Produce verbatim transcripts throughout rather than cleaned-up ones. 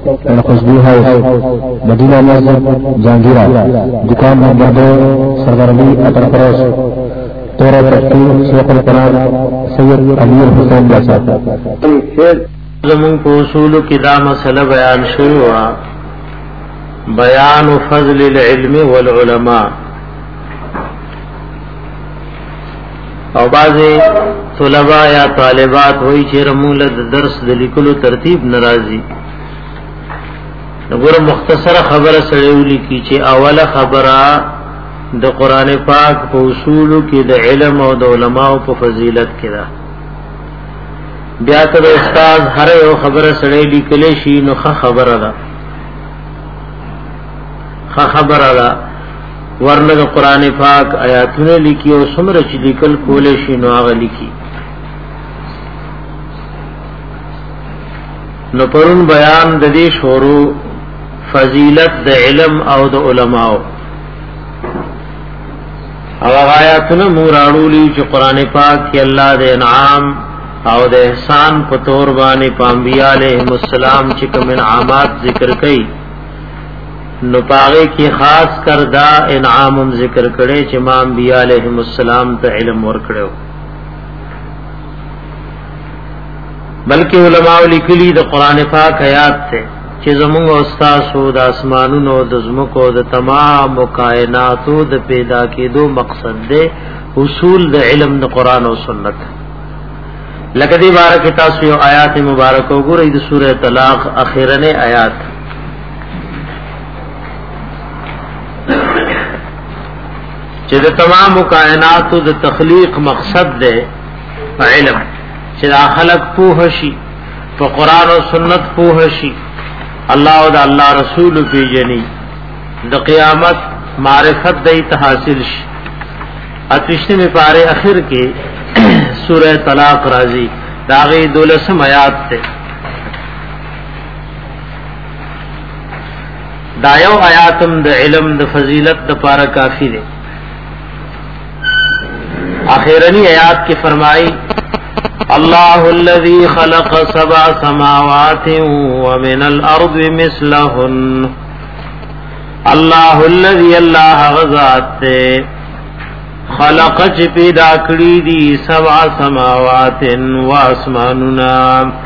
खुशबू house Medina मस्जिद जहांगीरा दुकान नंबर दो सरदार अली अतर फरोश तोरा चक्की शेख कुरान सैयद अमीर हुसैन जैसा जमन को उसूल की दा मसला बयान शुरू हुआ बयान फضل العلم والعلماء او بعضی طلبا یا طالبات وای چې رمول د درس د لیکلو ترتیب ناراضي وګوره مختصره خبره سره ولیکي چې اوله خبره د قران پاک په اصول کې د علم او د علماو په فضیلت کې ده بیا ته استاد هر یو خبره سره لیکلې شي نو ښه خبره ده ښه خبره ده ورنه قرآن پاک آیاتونه لیکي او څومره چې لیکل کولې شي نو هغه لیکي نو پرون بیان د دې شروع فضیلت د علم او د علماو او آیاتونه مورانولي چې قرآن پاک کې الله د انعام او د احسان په تور باندې انبیاء علیهم السلام چې کوم انعامات ذکر کړي نو پاغه کی خاص کر دا انعامم ذکر کړي چې ما انبیاء علیهم السلام ته علم ورکړو بلکې علماء لیکلي د قران پاک آیات ته چې زموږ استاد سو د اسمانونو د زمکو د تمام کائناتو د پیدا کېدو مقصد دی اصول د علم د قران او سنت لکه دې بارے کې تاسو یو آیات مبارک وګورئ د سوره طلاق اخیرنه آیات چې د تمام کائنات د تخلیق مقصد ده علم چې دا خلق پوه شي په قران او سنت پوه شي الله او د الله رسول پیژني د قیامت معرفت دې حاصل شي اتشته می پاره اخر کې سوره طلاق راځي داغه دولسم آیات ته دا یو آیاتم د علم د فضیلت د پاره کافی ده اخیرنی آیات کی فرمائی اللہ الذی خلق سبع سماوات ومن الارض مثلہن اللہ الذی اللہ غزات خلق چ پیدا کړی دی سبع سماوات و اسماننا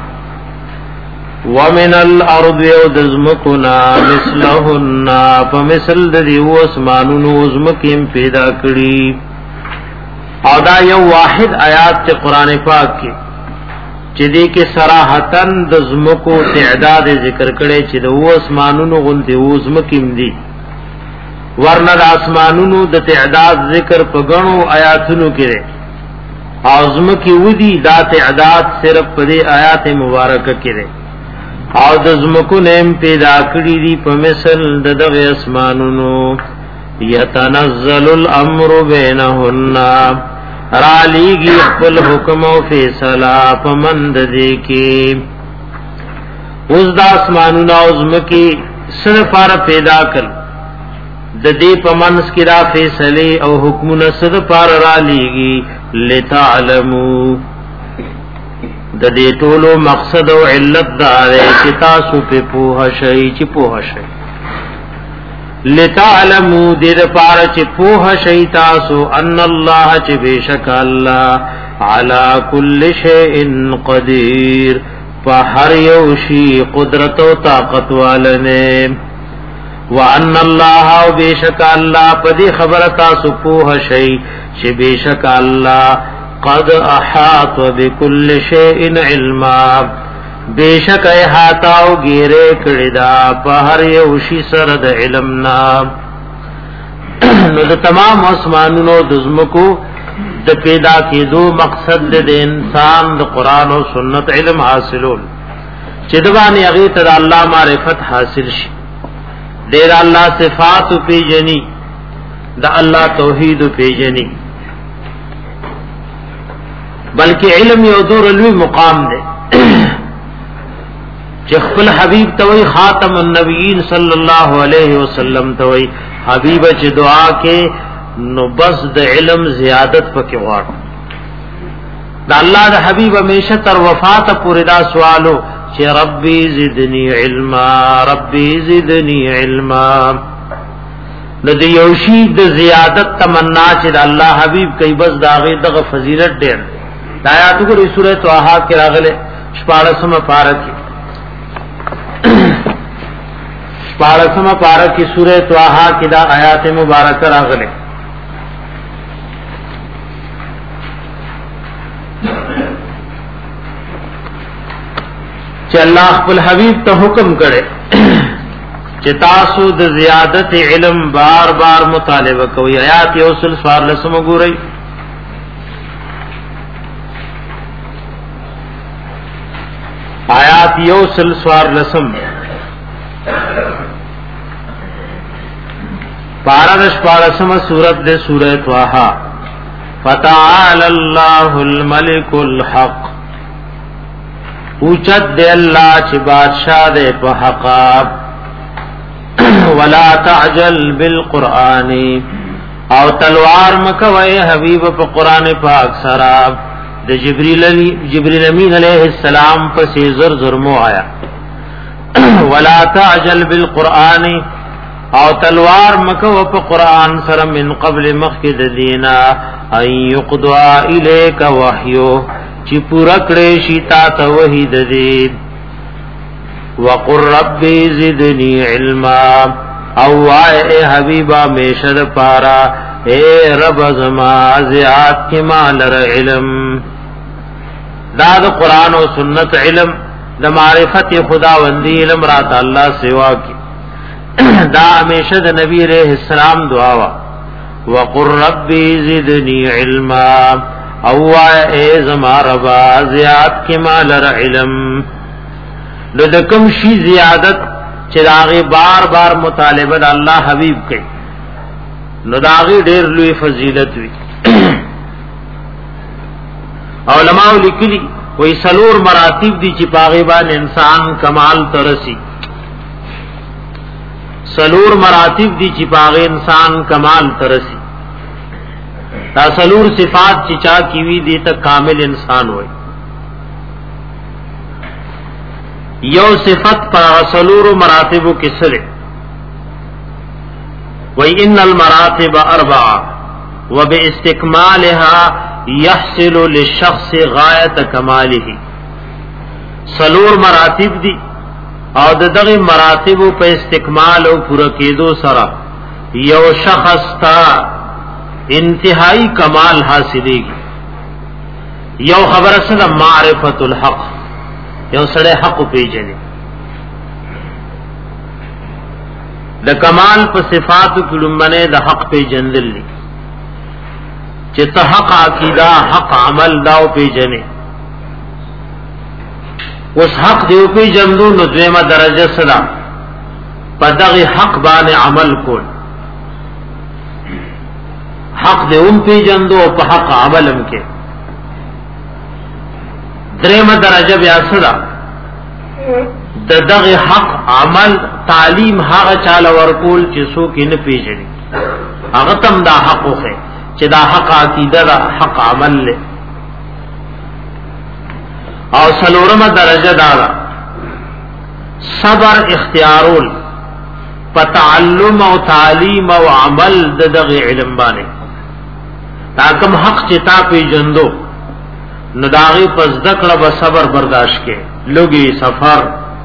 ومن الارض ودزمکنا مثلہن فمثل دی و اسمانونو زمکم پیدا کړی او دا یو واحد آیات ته قران پاک کې چې دې کې صراحتن د زمکو تعداد ذکر کړي چې د و اسمانونو غونډې و زمکیم دي ورنه د اسمانونو د تعداد ذکر په غنو آیاتونو کې او زمکی ودی دا تعداد صرف په دې آیات مبارکه کې او د زمکو نیم پیدا کړی دي په مثل د دغه اسمانونو یتنزل الامر بینهن رالیگی خپل حکم و فیصلہ پمند دے کی اوز دا اسمانونا ازمکی صدفار پیدا کر د دې پمنس کی را فیصله او حکمونه صدفار رالیگی لتعلمو د دې ټولو مقصد او علت دار چې تاسو په پوه شئ چې پوه شئ لتعلمو دیر پارا چی پوہ شیطاسو ان اللہ چی بیشک اللہ علا کل شیئن قدیر پا ہر یوشی قدرت و طاقت والنے وان اللہ و بیشک اللہ پا دی خبرتاسو پوہ شیع چی بیشک اللہ قد احاط و بکل شیئن علما بیشک احاطاو گیرے کڑدا پہر یوشی سرد علمنا نو دا تمام اسمانونو دزمکو دا پیدا کی دو مقصد دا انسان دا قرآن و سنت علم حاصلون چدوانی اغیت دا اللہ معرفت حاصل شی دیر اللہ صفات پی جنی دا اللہ توحید پی جنی بلکہ علم یو دور علمی مقام دے خپل حبیب توي خاتم النبیین صلی الله علیه وسلم توي حبیب چې دعا کې نو بس د علم زیادت پکې غواړ د الله د حبیب همیشه تر وفات پورې دا سوالو چې ربي زدنی علما ربي زدنی علما. د دې یوشي د زیادت تمنا چې الله حبيب کوي بس داغه دغه فضیلت ډېر. دا آیات وګورئ سورۃ طه کې راغله شپاړسمه پاره کې شپاړسمه پاره کې سورۃ طه کې دا آیات مبارکه راغله. چې الله خپل حبيب ته حکم کړي چې تاسو د زیادت علم بار بار مطالبه کوئ. آیات یوسل سوار لسم ګورئ. آیات یوسل سوار لسم پارادش پارسم سورت دے سورت طه. فتعال اللہ الملک الحق اوچت دے اللہ چھ بادشاہ دے پا حقاب. ولا تعجل بالقرآن او تلوار مکوئے حبیب پا قرآن پاک سراب د جبریل جبریل امین علیہ السلام پس زر زرمو آیا. ولا تعجل بالقرآن او تلوار مکو پا قرآن سر من قبل مخد دینا ان یقضوا الیک وحیو چی پورکڑے شیطا تا وحی دید. وقر ربی زدنی علما او آئے اے حبیبا میشد پارا اے رب زما زیاد کی مالر علم. دا دا قرآن و سنت علم دا معرفت خداوندی علم رات اللہ سوا کی دا ہمیشہ دا نبی علیہ السلام دعاوا. وقر ربی زدنی علما او اے زما ربا زیاد کی مالر علم. نو دا کم شی زیادت چراغی بار بار مطالبہ دا اللہ حبیب کئی نو داغی دیر لوی فضیلت وی. علماء لکلی وی سلور مراتب دی چی پاغیبان انسان کمال ترسی. سلور مراتب دی چی پاغی انسان کمال ترسی. تا سلور صفات چی چا کیوی دی تا کامل انسان ہوئی. یو صفت پر سلور مراتب کسرے وی ان المراتب اربعہ وباستکمالها یحصل للشخص غایت کماله. سلور مراتب دی او دغه مراتب په استکمال او پوره کېدو سره یو شخص تا انتہائی کمال حاصلېږي. یو خبره سره معرفت الحق یو سره حق پیژني. د کمال په صفاتو کې لمنه د حق پیژندل دي چې ته حق عقیده حق عمل داو پیژنې. اوس حق دی پیژندو نو دویمه درجه سره په دغه حق باندې عمل کول. حق دی هم پیژندو په حق عملم کې. دریمه درجه بیا سره د دغه حق عمل تعلیم هغه چاله ورکول چې څوک یې نه پیژني هغه تم دا حق وخه چې دا حق عقیده دا حق عمل له. او سلورمه درجه دا صبر اختیارول په تعلم او تعلیم او عمل د دغه علم باندې. دا کوم حق چې تا پیژندو نو داغی پس دکڑا با صبر برداشت کے لوگی سفر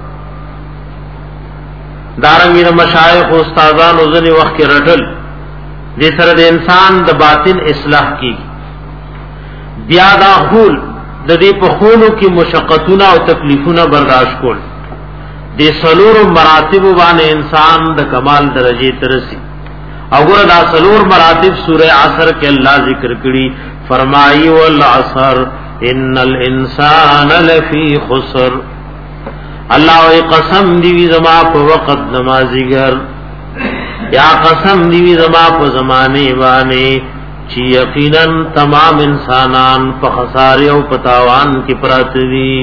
دارنگی دا مشایخ و استاذان و ذنی وقت کی رٹل دی سر دا انسان دا باطن اصلاح کی بیا دا خول دا دی پخولو کی مشقتونا و تکلیفونا برداشت کول. دی سلور مراتب بان انسان دا کمال درجے ترسی. اگر دا سلور مراتب سورہ عصر کے اللہ ذکر کری فرمائی والعصر ان الانسان لفی خسر. اللہ وی قسم دیوی زما پا وقت نمازیگر یا قسم دیوی زما پا زمانے بانے چی یقیناً تمام انسانان پا خسارے و پتاوان کی پرات دی.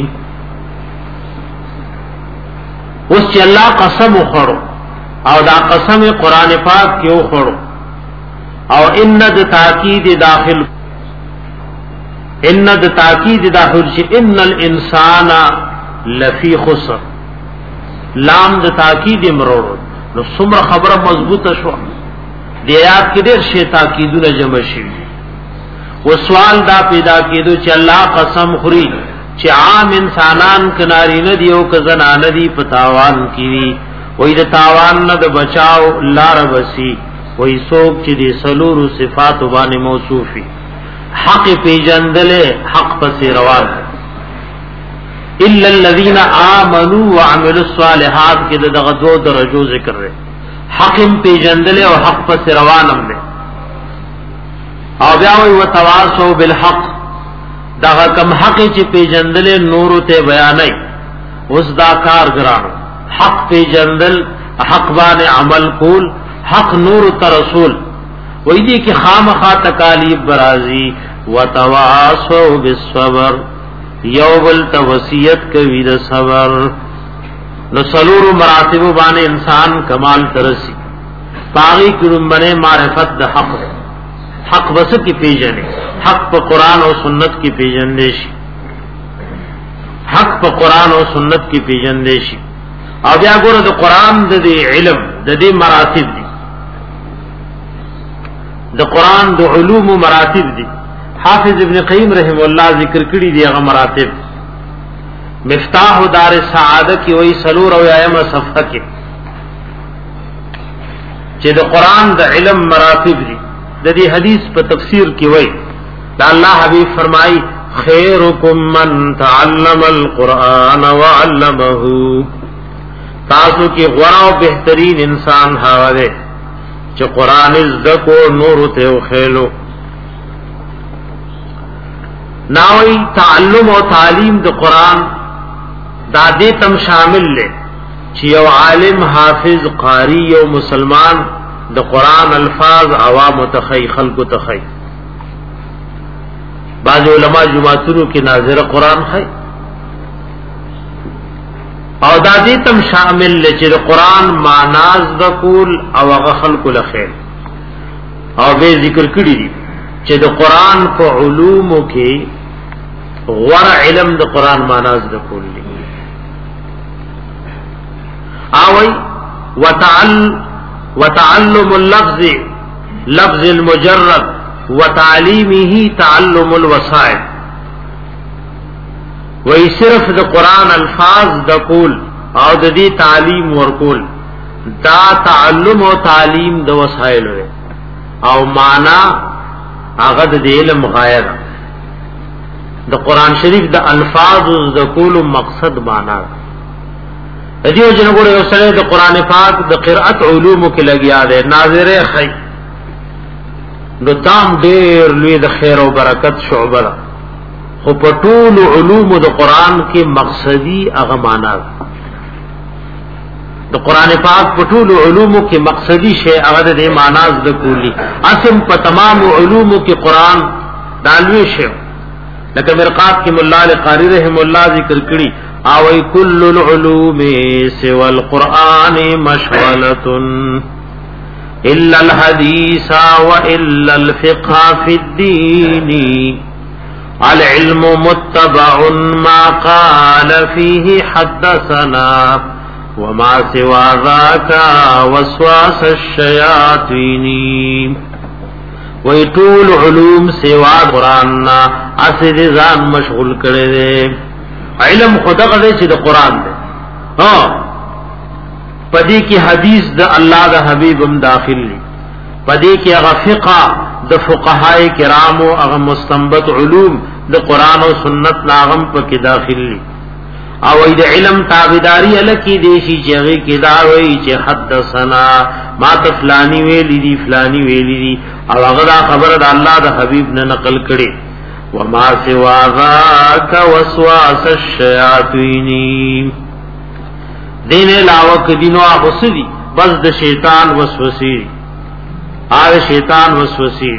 اس چی اللہ قسم اخڑو او دا قسم قرآن پاک کیو اخڑو او اند تاکید داخل ان د تاکید دا حرش ان الانسان لفی خسر لام د تاکید مرور نو څومره خبره مضبوطه شو دی آیات کې ډېر شی تاکیدونه جمع شي و سوال دا پیدا کېدو چې الله قسم خوري چې عام انسانان کناری نه دی او کزنا نه دی پتاوان کی وې د تاوان نه د بچاو لار وسی وې څوک چې د سلور صفات باندې موصوفي حق پیجندله حق پس روان الا الذين امنوا وعملوا الصالحات کې دغه دو درجو ذکر رہے حق پیجندله او حق پس روانم ده او بیا وی وتواصوا بالحق دا کم حق چې پیجندل نور ته بیانای اوس دا کار ګرانو حق پیجندل حق باندې عمل کول حق نور ته رسول وې دي کې خامخا تکالیف برازي وتواصوا بالصبر یوبل توصیت کوي د صبر نو سلور مراتب باندې انسان کمال ترسي باغی کړم باندې معرفت د حق حق بس کی پیژنې حق په قران او سنت کی پیژندې شي حق په قران او سنت کی پیژندې شي او بیا ګوره د قران د علم د دې مراتب دي د قران د علوم مراتب دي حافظ ابن قیم رحم الله ذکر کړی دی هغه مراتب مفتاح دار السعاده کی وای سلور او ایمه صفحه کې چې د قران د علم مراتب دي د دې حدیث په تفسیر کې وای دا الله حبیب فرمای خیرکم من تعلم القرآن وعلمه تاسو کې غوړ او بهترین انسان هغه دی چې قران زکو نور ته خېلو ناوی تعلم او تعلیم د قران دا دې تم شامل لې چې یو عالم حافظ قاری او مسلمان د قران الفاظ عوام تخی خلق تخی بعض علماء جماعتونو کې ناظر قران ہے او دا دې تم شامل لې چې د قران معناز د کول او هغه خلق لخیر او به ذکر کړی دي چې د قران په علومو کې غور علم د قران معناز د کول دي اوي وتعل وتعلم اللفظ لفظ المجرد وتعليمه تعلم الوسائل وای صرف د قران الفاظ د کول او د دې تعلیم ورکول دا تعلم او تعلیم د وسایل او معنا هغه د علم غایه د قران شریف د الفاظ د کول مقصد معنا دیو جنګور یو سره د قران پاک د قرأت علوم کې لګیا دی ناظر خی نو دام ډیر لوی د خیر او برکت شعبه ده خو په ټول علوم د قران کې مقصدی هغه معنا د قران پاک په ټول علوم کې مقصدی شی هغه د معنا د کولی اسم په تمام علوم کې قران دالوي شی لکه مرقات کې مولا قاری رحم الله ذکر کړي او کل العلوم سوى القرآن مشغلة الا الحديث والا الفقه في الدين العلم متبع ما قال فيه حدثنا وما سوى ذاك وسواس الشياطين ويطول علوم سوى القرآن اسد ځان مشغول کړي دي علم خدا غدې چې د قران دی ها پدې کې حدیث د الله د حبیب هم داخل دي پدې کې هغه فقہ د فقهای کرامو هغه مستنبط علوم د قران او سنت لاغم پکې داخل دي او د علم تابعداري الکی دي چې هغه کې دا وایي چې حدثنا ما تفلانی ویلی دي فلانی ویلی دي او هغه خبره د الله د حبیب نه نقل کړي وما سوا ذاك وسواس الشياطين دین علاوه کدینو اغسدی بس د شیطان وسوسه آ شیطان وسوسه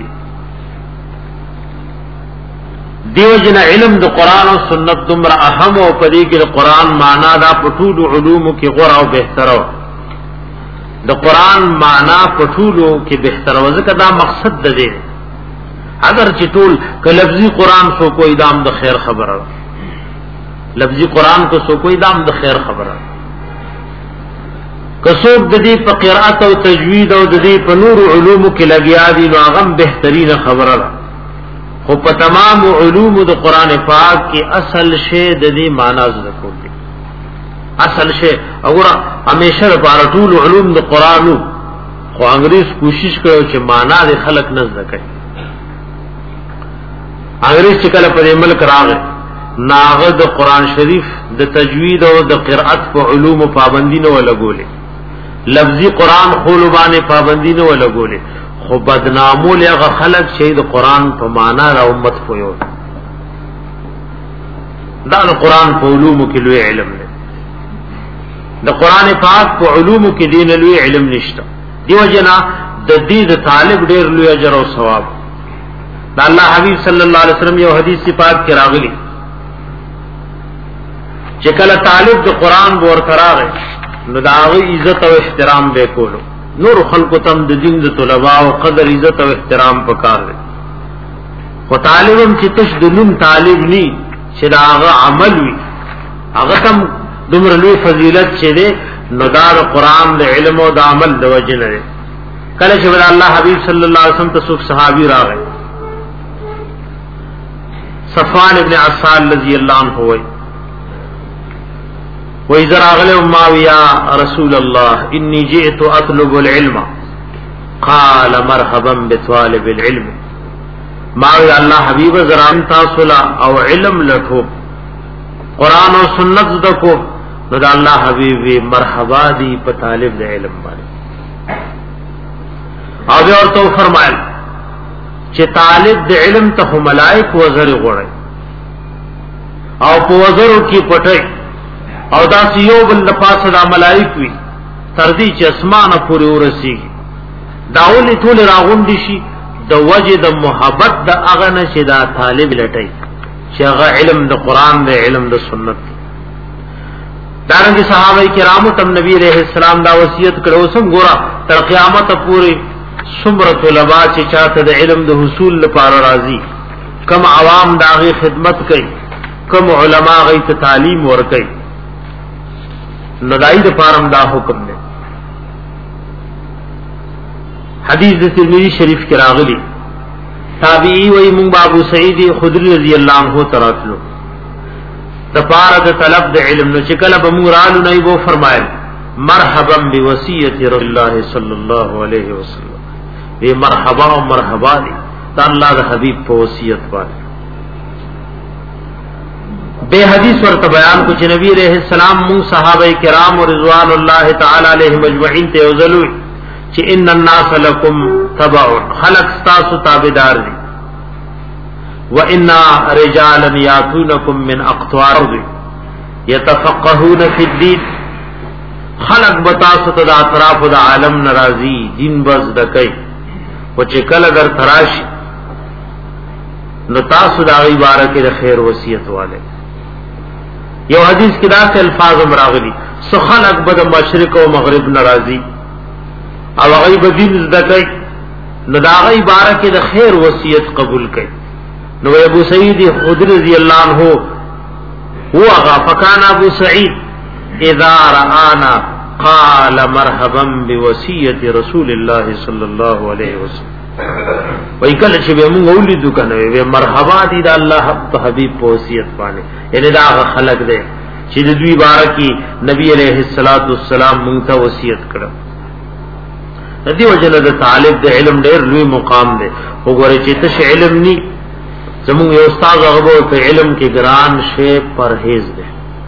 دیو جن علم د قران او سنت دمر اهم او پدې کې د قران معنا دا پټول علوم کې غوړ او بهتر د قران معنا پټولو کې بهتر وځکه دا مقصد ده دی اگر چې ټول ک لفظي قران سو کوئی دام د خیر خبره لفظی قران کو سو کوئی دام د خیر خبره کسوب د دې په قرأت او تجوید او د دې په نور علوم کې لګیا دي نو هغه بهترینه خبره ده خو په تمام علوم د قران پاک کې اصل شی د دې معنا زده کول دي اصل شی وګوره همیشه لپاره ټول علوم د قران خو انګریز کوشش کوي چې معنا د خلق نه زده کوي انګریز چې کله په ملک راغی ناغه د قران شریف د تجوید او د قرأت په علوم پابندی نه ولګولې لفظی قران خول باندې پابندی نه ولګولې خو بدنامول هغه خلق چې د قران په معنا را امت پویو دا د قران په علوم کې لوی علم دی د قران پاک په علوم کې دین لوی علم نشته دیو جنا د دې د طالب ډیر لوی اجر او ثواب دا الله حبیب صلی الله علیه وسلم یو حدیث پاک کې راغلی چې کله طالب د قران ور تراغه نو داغه عزت او احترام به کولو نور خلق تم د دین د طلباء او قدر عزت او احترام پکار دي خو طالبم چې تش د نوم طالب ني چې داغه عمل وي هغه تم دومره لوی فضیلت چې ده نو دا قران د علم او د عمل د وجه نه کله چې الله حبیب صلی الله علیه وسلم ته صحابي راغی صفوان ابن عسال رضی اللہ عنہ ہوئی وَإِذَا أَغْلَوْ مَا يَا رَسُولَ اللَّهِ إِنِّي جِئْتُ أَطْلُبُ الْعِلْمَ قَالَ مَرْحَبًا بِطَالِبِ الْعِلْمِ ما وی اللہ حبیب زران تاسولا او علم لٹھو قرآن و سنت دکو نو دا اللہ حبیب مرحبا دی پا طالب دا علم بارے او بے اور تو فرمائل چې طالب د علم ته ملائک وزر غړي او په وزرو کې پټي او دا سيو بل پاسه دا ملائک وي تر دې چې اسمانه پورې ورسیږي داول ټول راغونډي شي د وجه د محبت د اغه نشه دا طالب لټي چې هغه علم د قران د علم د سنت دارنګه صحابه کرامو تم نبی عليه السلام دا وصیت کړو سم ګورا تر قیامت پورې سمرت علماء چې چاته د علم د حصول لپاره راضي کم عوام داغه خدمت کوي کم علما غي ته تعلیم ور کوي ندای د پارم دا حکم دی حدیث د ترمذی شریف کې راغلی تابعی وای مونږ ابو سعید خدری رضی الله عنه تراتلو د پاره د طلب د علم نو چې کله به مونږ رالو نه وو فرمایل مرحبا بوصیت رسول الله صلی الله علیه وسلم وی مرحبا و مرحبا دی تا اللہ دا حبیب پا وصیت باندې بے حدیث ورته بیان کو چې نبی علیہ السلام مون صحابه کرام و رضوان الله تعالی علیهم اجمعین ته وزلو چې ان الناس لکم تبع خلق تاسو تابعدار دي وان رجالا یاتونکم من اقطار الارض يتفقهون فی الدین خلق بتاسو ته د اطراف د عالم ناراضی دین بز دکای او چې کله در تراشي نو تاسو دا غي بارکه د خیر وصیت والے یو حدیث کې دا الفاظ مراغلي سو خلق بد مشرق او مغرب ناراضي او غي بدین زدکای نو دا غي بارکه د خیر وصیت قبول کړي نو ابو سعید خدری رضی الله عنه هو غا فکان ابو سعید اذا رانا قال مرحبا بوصیت رسول الله صلی الله علیه وسلم وای کله چې به موږ ولیدو کنه وی مرحبا دي د الله حبیب په وصیت باندې یعنی دا خلق دی چې د دوی بارکی نبی علیہ الصلوۃ والسلام موږ ته وصیت کړو د دې وجه د طالب د علم ډېر لوی مقام دی وګوره چې ته علم ني زموږ یو استاد هغه په علم کې ګران شی پرهیز دی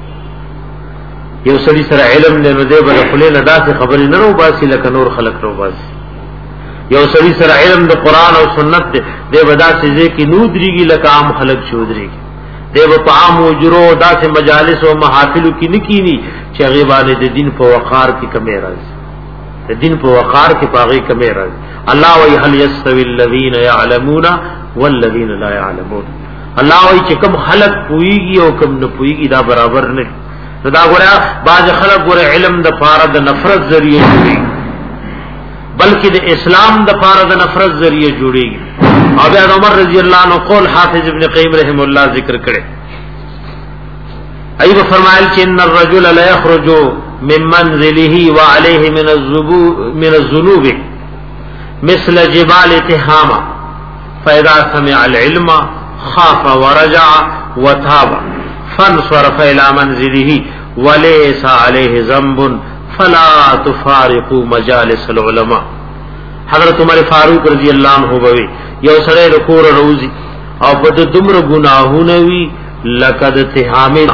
یو سړي سره علم نه نو دی بل خپل نه داسې خبرې نه رو باسي لکه نور خلق رو باسي یو سړي سره علم د قران او سنت دی دی ودا سيزه کې نو دريږي لکه عام خلق چودريږي دی په عام او جرو داسې مجالس او محافل کې نکینی چې غیبانه د دین په وقار کې کمی راځي د دین په وقار کې پاغي کمی راځي الله وی هل يستوي الذين يعلمون والذين لا يعلمون الله وی چې کوم خلق پويږي او کوم نه پويږي دا برابر نه دا ګوریا باز خلق ګوره علم د پاره د نفرت ذریعہ جوړي بلکې د اسلام د پاره د نفرت ذریعہ جوړي او بیا عمر رضی الله عنه قول حافظ ابن قیم رحم الله ذکر کړي ایو فرمایل چې ان الرجل لا يخرج من منزله وعليه من الذنوب من الذنوب مثل جبال تهامه فاذا سمع العلم خاف ورجع وتاب فانصرف الى منزله وليس عليه ذنب فلا تفارقوا مجالس العلماء. حضرت عمر فاروق رضی اللہ عنہ بوي یو سره رکور روزي او په دمر گناهونه وی لقد تهامه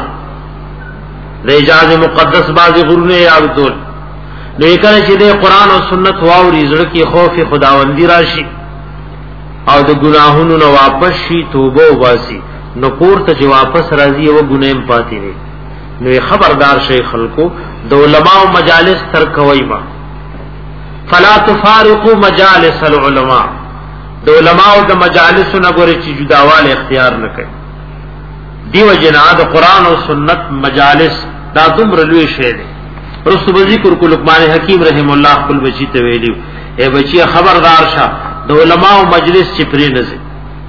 د اجازه مقدس بازي غرونه یادول لیکن چې د قران او سنت واوري زړه کې خوف خداوندی راشي او د ګناهونو نو واپس شي توبه واسي نو پورته چې واپس راځي او ګنایم پاتې نه نو خبردار شي خلکو د علماء مجالس تر کوي ما فلا تفارقوا مجالس العلماء د علماء د مجالس نه ګوري چې جداواله اختیار نه کوي دیو جنا د قران او سنت مجالس دا دومره لوی شی دی. رسول ذکر کو لقمان حکیم رحم الله خپل بچی ته ویلو اے بچی خبردار شه د علماء مجلس چې پرې نه زی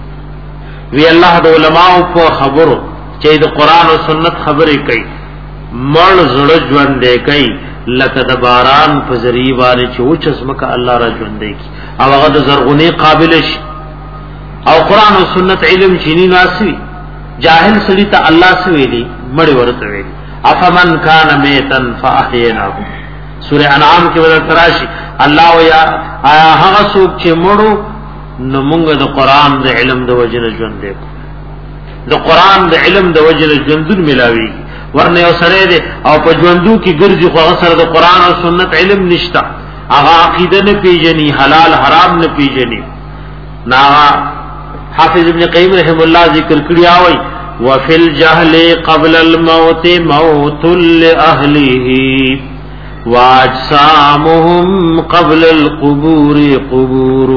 وی الله د علماء په خبرو چې د قران او سنت خبرې کوي مړ زړه ژوند دی کوي لکه د باران په ذریعہ باندې چې او چسمکه الله را ژوند دی او هغه د زرغونی قابل شي او قران او سنت علم چینی ناسي جاهل سړی ته الله سویلی مړ ورته ویلی افمن کان میتن فاحیناه سورہ انعام کې ولر تراشی الله یا آیا هغه څوک چې مړو نو موږ د قران د علم د وجنه ژوند دی د قران د علم د وجنه ژوندون ملاوي ورنه یو سره دی او په ژوندو کې ګرځي خو سره د قران او سنت علم نشتا هغه عقیده نه پیژني حلال حرام نه پیژني نا حافظ ابن قیم رحم الله ذکر کړی اوي وفي الجهل قبل الموت موت لأهله واجسامهم قبل القبور قبور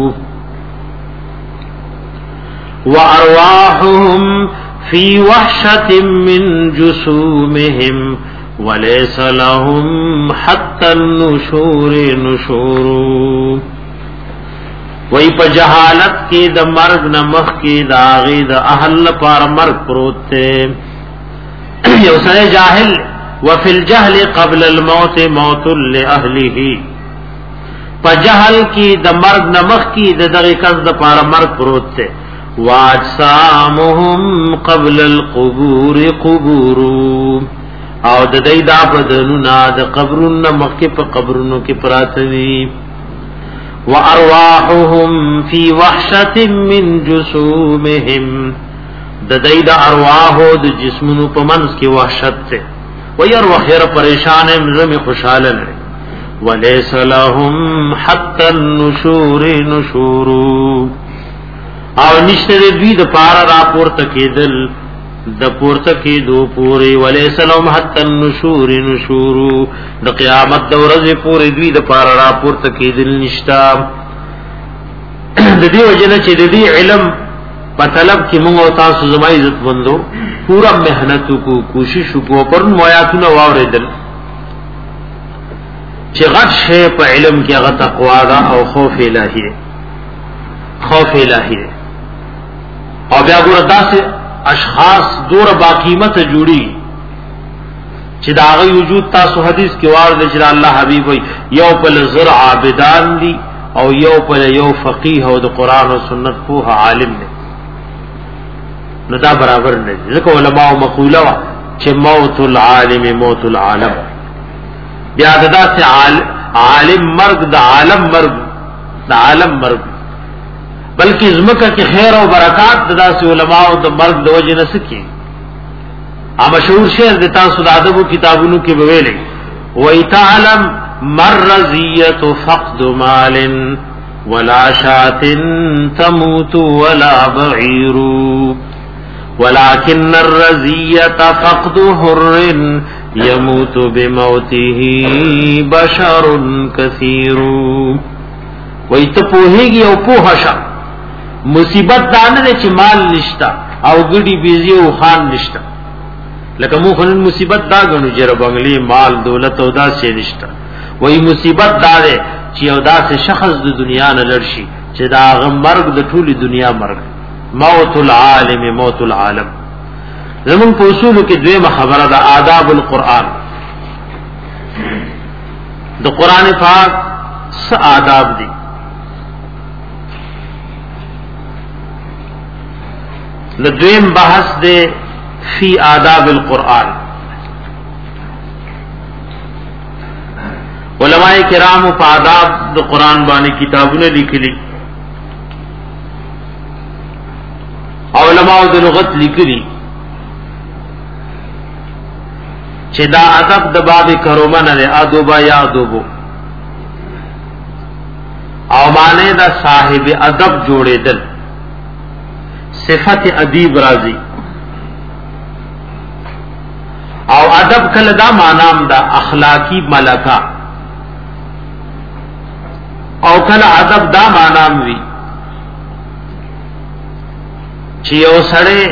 وارواحهم في وحشة من جسومهم وليس لهم حتى النشور نشور. وی په جهالت کې د مرګ نه مخ کې د اغه د اهل پر مرګ پروت ته یو سره جاهل وفي الجهل قبل الموت موت لاهله په جهل کې د مرګ نه مخ کې د دغه کس د پر مرګ پروت ته واجسامهم قبل القبور قبور او د دې دا بدنونه د قبرونو مخ کې په قبرونو کې پراتوي وارواحهم في وحشة من جسومهم د دې د ارواح د جسمونو په منځ کې وحشت ته ويروح خیر پریشان هم خوشاله نه وليس لهم حتى النشور نشور او نشته دوی د پارا را پورته کېدل د پورته کې دو پوری وليس لهم حتى النشور نشور د قیامت د ورځې پوری دوی د پارا را پورته کېدل نشتا. د دې وجنه چې د دې علم په طلب کې موږ او تاسو زما عزت وندو پورا مهنت کو کوشش کو پر مویاتونه واوریدل چې غټ شی په علم کې هغه تقوا دا او خوف الهی خوف الهی او بیا ګور داسې اشخاص دور با قیمت جوړي چې دا غي وجود تاسو حدیث کې وارد چې الله حبیب وي یو په زر عابدان دي او یو په یو فقيه او د قران او سنت په عالم دي نو دا برابر نه دي ځکه علماء مقوله وا چې موت العالم موت العالم بیا دا چې عالم مرګ د عالم مرګ د عالم مرګ بلکې زمکه کې خیر او برکات د داسې علماء او د مرګ د وجه نه سکی ا مشهور شعر د تاسو د ادب کتابونو کې ویلي وای تعلم مرزیه فقد مال ولا شات تموت ولا بعير ولكن الرزیه فقد حر يموت بموته بشر كثير. وای ته پوهیږي او پوهشه مصیبت دانه چې مال نشتا او ګډي بيزي او خان نشتا لکه مو خلن مصیبت دا غنو جره بنگلي مال دولت او دا شي نشتا وای مصیبت دا ده چې او دا څه شخص د دنیا نه لړشي چې دا غ مرګ د ټولي دنیا مرګ موت العالم موت العالم زمون په اصول کې دویمه خبره ده آداب القرآن. د قرآن پاک څه آداب دي؟ نو دویم بحث ده فی آداب القرآن. علماء کرام په آداب د قرآن باندې کتابونه لیکلي، علماء د لغت لیکلي چې دا ادب د باب کرومه نه ادوبا یا ادوبو او معنی دا صاحب ادب جوړېدل، صفت ادیب راضی او ادب کله دا معنام دا اخلاقی ملکہ او کله ادب دا معنام وی چې یو سړی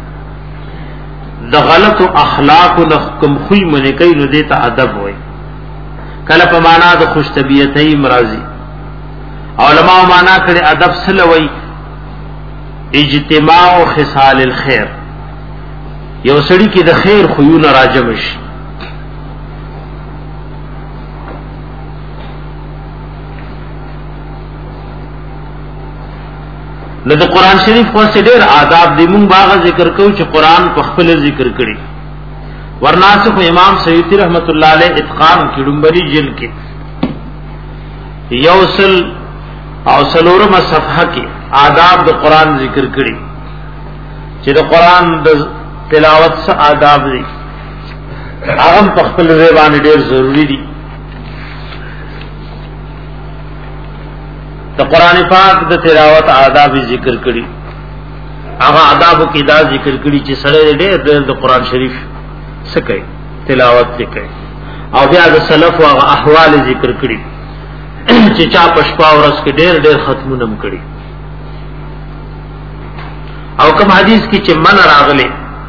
د غلط اخلاق او کوم خوې منې کوي نو دې ته ادب وایي. کله په معنا د خوش طبیعتۍ مرضی علماء معنا کړي ادب سلوي اجتماع او خصال الخير، یو سړی کې د خیر خوونه راجم شي. نو د قرآن شریف خو سه ډېر آداب دی، مونږ باغ ذکر کوو چې قرآن په خپل ذکر کړي. ورناسخ امام سیوطی رحمت الله علیه اتقان کې ډومبري جلد کې یوصل او سلورمه صفحه کې آداب د قرآن ذکر کړي چې د قرآن د تلاوت څخه آداب دي، هغه په خپل ځای باندې ډېر ضروری دي. د قرآن پاک د تلاوت آداب ذکر کړي، هغه آداب کې دا ذکر کړي چې سره ډېر ډېر د قرآن شریف سکه تلاوت کوي، او بیا د سلف او احوال ذکر کړي چې چا پښپا ورس کې ډېر ډېر ختمونه کړي، او کوم حدیث کې چې من راغلي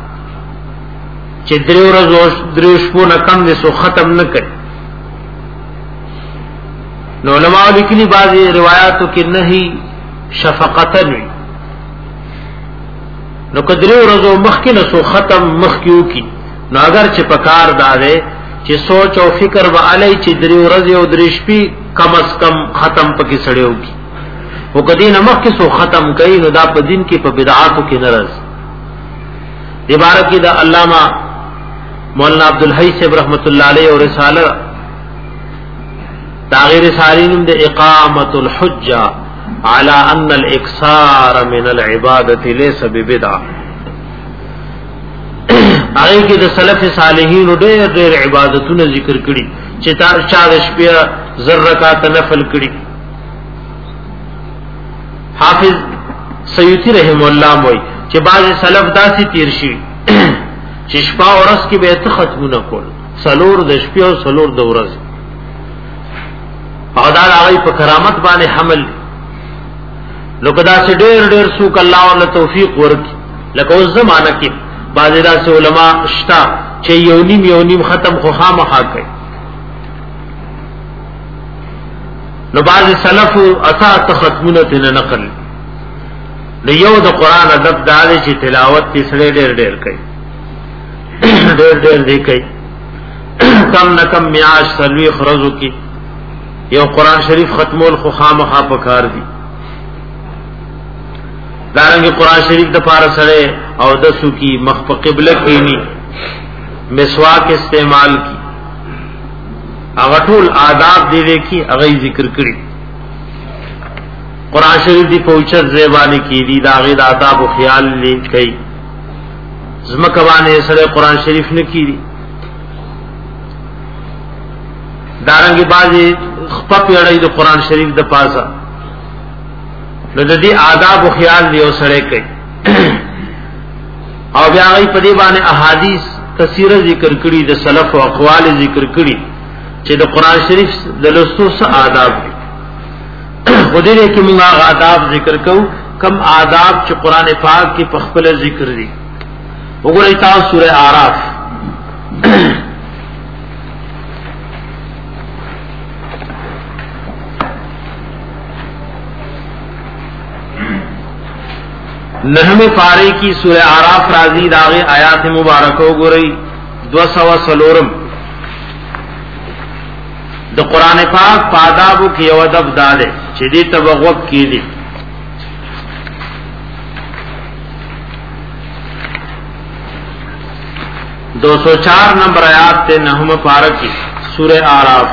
چې درو ورځې درو شپو نه کم دي سو ختم نه کړي. نو علماء لیکلي بعضی روایتو کې نهي شفقتن وي، نو کدرو ورځو مخکې نه سو ختم مخکیو کی نو اگر چې پکار داده چې سوچ او فکر و علی چې درو ورځې او درې شپې کم از کم ختم پکې سړیو کی، او کدی نه مخکې سو ختم کوي نو دا په دین کې په بدعاتو کې نرز. عبارت کې دا علامہ مولانا عبدالحی صاحب رحمت الله علیه او رساله تغیر سارین د اقامت الحجه على ان الاكثار من العباده ليس ببدعه. هغه کې د سلف صالحین ډېر ډېر عبادتونه ذکر کړي چې تا چا د شپې زر رکعات نفل کړي. حافظ سیوطی رحم الله وایي چې بعض سلف داسې تیر شي چې شپه او ورځ کې به ته ختمونه کول، سلور د شپې او سلور د ورځې، او دا هغه په کرامت باندې حمل. نو کدا چې ډېر ډېر سوک الله ول توفیق ورکړي، لکه اوس زمانہ کې بعض داسې علما شتا چې یو نیم یو نیم ختم خو خامخا کوي. نو بعض سلف اتا ختمونه تن نقل. نو یو د قران ادب دار چې تلاوت یې سره ډېر ډېر کوي، ډېر ډېر دی کوي. کم نکم میاش سلوی خرزو کی یو قرآن شریف ختمول خو خامخا پکار دی. دارنګه قرآن شریف د پاره سره او د سو کی مخ په قبله کینی، مسواک استعمال کی، هغه ټول آداب دی لیکي هغه ذکر کړی. قرآن شریف دی پوچت زیبانی کی دی دا غیر آداب او خیال لیکي. زمکه باندې سره قرآن شریف نه کیږي. دارنګه بازي خپل پیړې د قرآن شریف د پاسه نو د دې آداب او خیال دی سره کوي. او بیا غي په دې باندې احادیث کثیره ذکر کړي، د سلف او اقوال ذکر کړي چې د قرآن شریف د لوستو څخه آداب دي. خو دې کې موږ آداب ذکر کوو، کم آداب چې قرآن پاک کې په خپل ذکر دي. وګورئ تاسو سورہ اعراف نحمه پاره کی سورہ اعراف راضی داغه آیات مبارکو ګورئ دو سو سلورم د قران پاک پادابو کې یو ادب داله چې دې تبغوب کې دي دو سو چار نمبر آیات تے نحمه پاره کی سورہ اعراف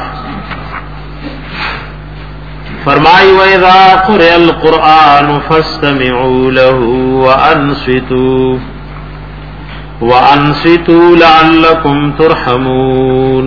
فرمائی وَإِذَا قُرِئَ الْقُرْآنُ فَاسْتَمِعُوا لَهُ وَأَنصِتُوا وَأَنصِتُوا لَعَلَّكُمْ تُرْحَمُونَ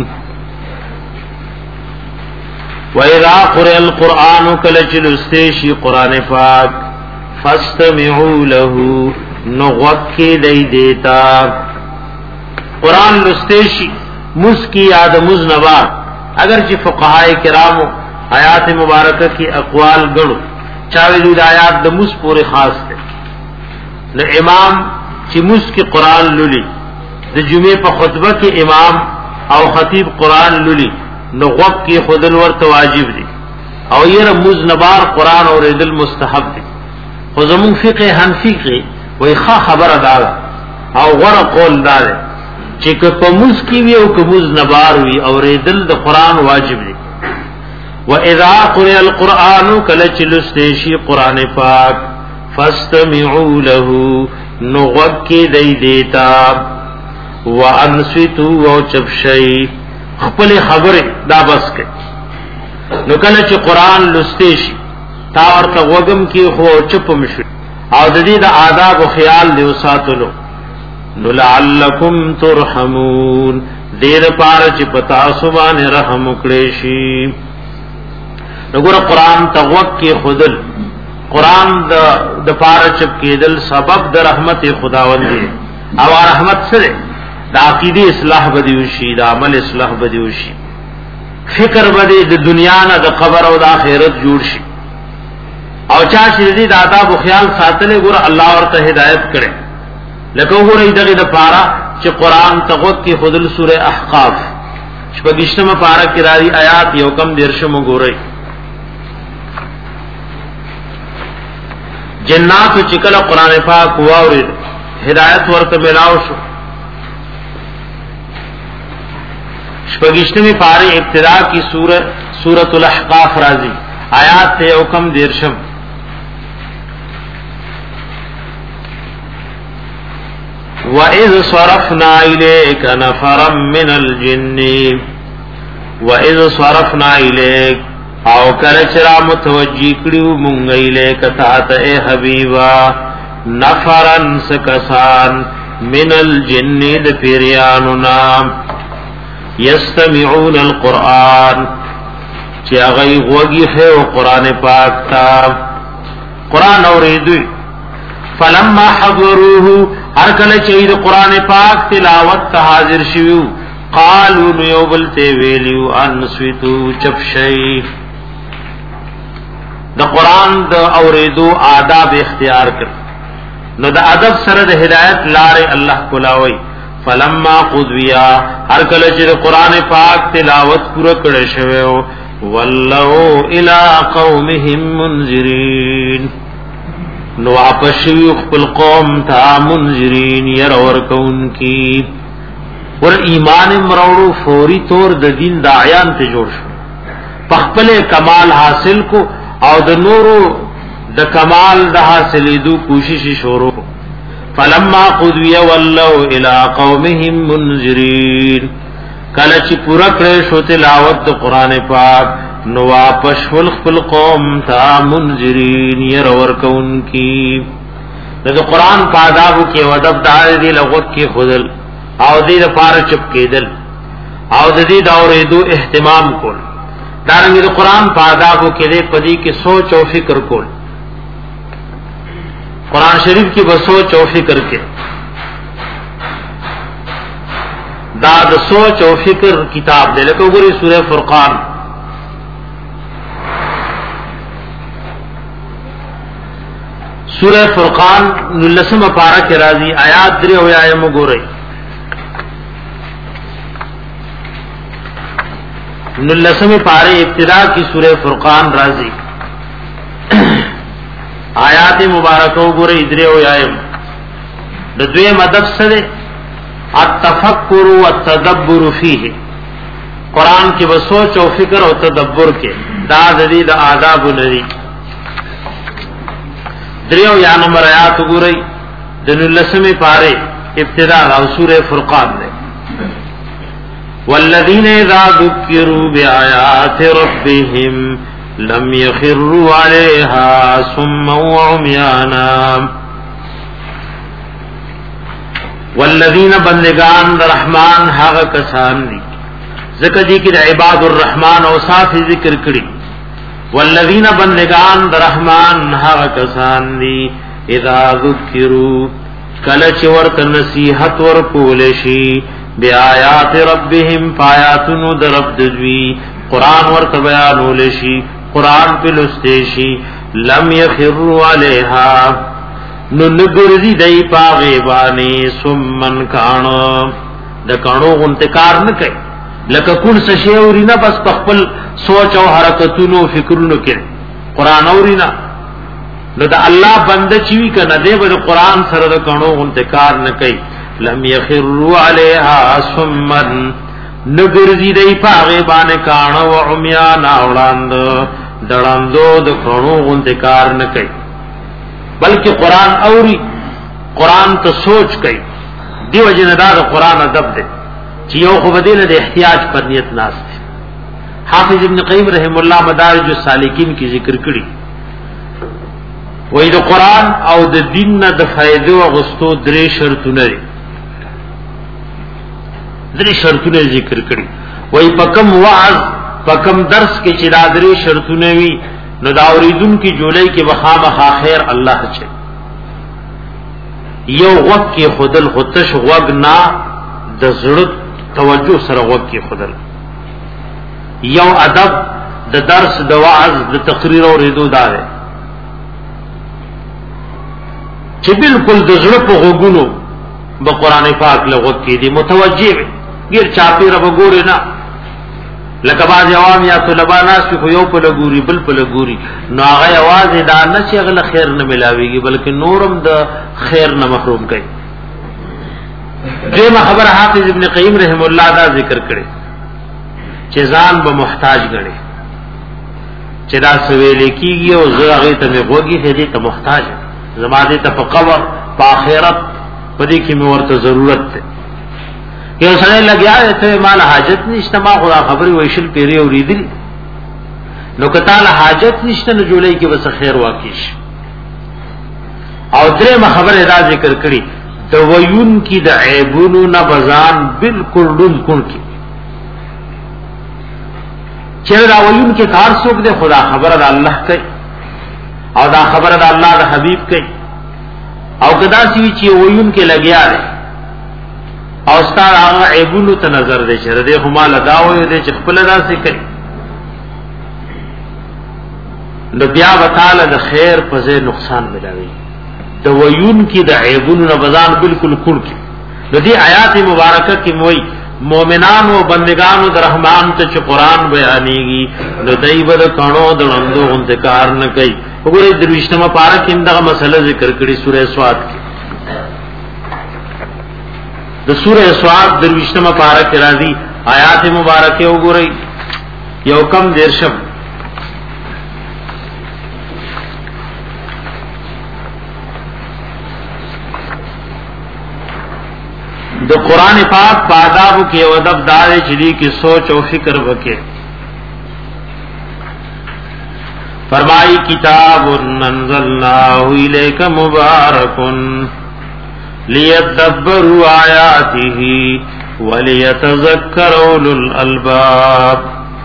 وَإِذَا قُرِئَ الْقُرْآنُ كَلَّجْلُسْتَشِي قرآن پاک فَاسْتَمِعُوا لَهُ نغوکی دی دیتا قرآن لستیشی مسکی یاد مزنبار اگرچہ فقہائے کرامو آیات مبارکہ کی اقوال گڑو چاوی دید آیات دا مس پورے خاص تے نہ امام چی مس کی قرآن للی دا جمعے پا خطبہ کی امام او خطیب قرآن للی نہ غوب کی خودل ورت واجب دی او یہ مز نبار قرآن اور دل مستحب دی خزمون فقہ حنفی کی وی خواہ خبر دادا او غور قول دادے چی که پا مز کی وی او که مز نبار وی اور دل دا قرآن واجب دی وَإِذَا قُرِئَ الْقُرْآنُ كَلَّجْلُسْتَشِي قرآن پاک فَاسْتَمِعُوا لَهُ نُغَوَّكِّ دَي دیتا وَأَنصِتُوا وَچَبْشَي خپل خبره دا بس کې نو کله چې قرآن لستېشي تا ورته وګم کې خو چپم شي او د دې د آداب او خیال دی وساتلو نو لعلکم ترحمون دیر پار چې پتا سبحانه رحم وکړي شي نګور قرآن تغوک کې خودل قرآن د د پار چپ کېدل سبب د رحمت خداوند دی او رحمت سره د عقیده اصلاح بدیوشي د عمل اصلاح بدیوشي فکر بده د دنیا نه د قبر او د آخرت جوړ شي او چا چې دې د آداب او خیال ساتلې ګور الله ورته هدایت کړي لکه وګورئ دغه د پارا چې قرآن تغوک کې خودل سوره احقاف شپږشتمه پارا کې راځي آیات یو کم دیرشم وګورئ جنات چکل قرآن پاک واورید ہدایت ورته ملاو شو شپږشتمه پاره ابتدا کی سورۃ سورۃ الاحقاف راضی آیات ته حکم دیرشم وَإِذْ صَرَفْنَا إِلَيْكَ نَفَرًا مِنَ الْجِنِّ وَإِذْ صَرَفْنَا إِلَيْكَ او کله چې را متوجی کړیو مونږ یې کتا ته حبیبا نفرن سکسان من الجن د پیریانو نام یستمعون القرآن چې هغه وږي هو قرآن پاک تا قرآن اوریدوی فلما حضروه هر کله چې د قرآن پاک تلاوت ته حاضر شیو قالوا یوبلته ویلیو انسویتو چپشی د قرآن د اوریدو آداب اختیار کړ نو د ادب سره د هدایت لارې الله کولاوي فلما قضیا هر کله چې قرآن پاک تلاوت پوره کړي شوی ولو الى قومهم منذرین نو واپس خپل قوم ته منذرین ير ور کون کی ور ایمان مروړو فوري طور د دین داعیان ته جوړ شو خپل کمال حاصل کو او د نورو د کمال د حاصلېدو کوشش شروع فلما قضي ولوا الى قومهم منذرين کله چې پورا کړې شو تلاوت د قران پاک نو واپس خپل قوم ته منذرين ير ور کون کی د قران په آدابو کې ادب دار دي لغت کې خذل او دې لپاره چپ کېدل او د دې داورېدو اهتمام کول دارنګه د قران په آدابو کې دې پدې کې سوچ او فکر کول قران شریف کې به سوچ او فکر کې دا د سوچ او فکر کتاب دی لکه وګورئ سورہ فرقان سورہ فرقان نلسمه پارا کې راځي آیات درې او آیات وګورئ نلسمه پارے ابتدا کی سورہ فرقان راضی آیات مبارکو ګورې درې او یایم د دوی مدد سره التفکر والتدبر فيه قرآن کې به سوچ او فکر او تدبر کې دا د دې د آداب لري درې او یا نمبر آیات ګورې د نلسمه پاره ابتدا او سوره فرقان ده والذین اذا ذکروا بآیات ربهم لم يخروا عليها صما وعميانا والذین بندگان الرحمن هغه کسان دي ذکر دي کې عباد الرحمن او صاف ذکر کړي والذین بندگان الرحمن هغه کسان دي اذا ذکروا کله چې ورته نصیحت ورکول شي بیاات ربهم پایاتونو درب دوی قران ورته بیانول شي قران په لسته شي لم يخروا عليها نو نګرځي دای پاغه باندې سمن کانو د کانو انتکار نه کوي لکه کون څه شی اورینه بس خپل سوچ او حرکتونو فکرونو کې قران اورینه نو د الله بنده چوي کنه دی به قران سره د کانو انتکار نه کوي لم يخروا عليها سمن نګرځي دای پاغه باندې کانو او عميان اولاند دړاندو د کانو انتکار نه کوي بلکہ قرآن اوری قرآن تو سوچ کئی دیو جندار قرآن ادب دے چیو خو بدیل دے احتیاج پر نیت ناس دے حافظ ابن قیم رحم اللہ مدارج السالکین کی ذکر کری وہی دو قرآن او د دین نہ د فائدو غستو درې شرطونه لري درې شرطونه ذکر کړي وہی پکم وعظ پکم درس کې چې دا درې شرطونه وي نو دا اوریدون کی جولای کې وخامخا خیر الله چي یو وقت کې خودل خودش وغ نا د زړه توجه سره وغ کې خودل یو ادب د درس د وعظ د تقریر او ریدو دار چې بالکل د زړه په غوګونو به قران پاک له وغ کې دي متوجه غیر چاپی رب ګوري نه لکه باز عوام یا طلبا ناس کو یو په لګوري بل په لګوري نو هغه आवाज دا نه چې غل خیر نه ملاويږي بلکې نورم د خیر نه محروم کوي دغه خبر حافظ ابن قیم رحم الله دا ذکر کړي چې ځان به محتاج غړي چې دا سویل کیږي او زه هغه ته وګوري چې دې ته محتاج زماده ته په قبر په آخرت په دې کې مې ورته ضرورت ده یو سره لګیا ته مال حاجت نشته ما خدا خبري ویشل پیری اوریدل نو کته له حاجت نشته نو جولای کې وس خیر واقع شي او درې خبره دا ذکر کړي د ویون کی د عیبونو نه بزان بالکل ډون کون کی چې دا ویون کې کار څوک دې خدا خبره د الله کوي او دا خبره د الله د حبیب کوي او کدا سی چې ویون کې لګیا دی او ستاره هغه عیبونو ته نظر دې شه دې هما لگاوي دې چې خپل داسې کوي نو بیا وتعالى د خیر په ځای نقصان ملاوي د ویون کې د عیبونو نه بزان بالکل کول کې د دې آیات مبارکه کې موي مؤمنان او بندگانو د رحمان ته چې قران بیانېږي نو دای به د کڼو د لندو انتکار نه کوي وګورئ دروښتمه پارا کې دغه مسله ذکر کړي سورې سواد کې د سورہ سواد درویشتمه پارا کې راځي آیات مبارکه وګورئ یو کم دیرشم د قران پاک پاداب کې او ادب دار چلی کې سوچ او فکر وکړي فرمائی کتاب انزلناه الیک مبارک لیتدبروا آیاته ولیتذکر اولو الالباب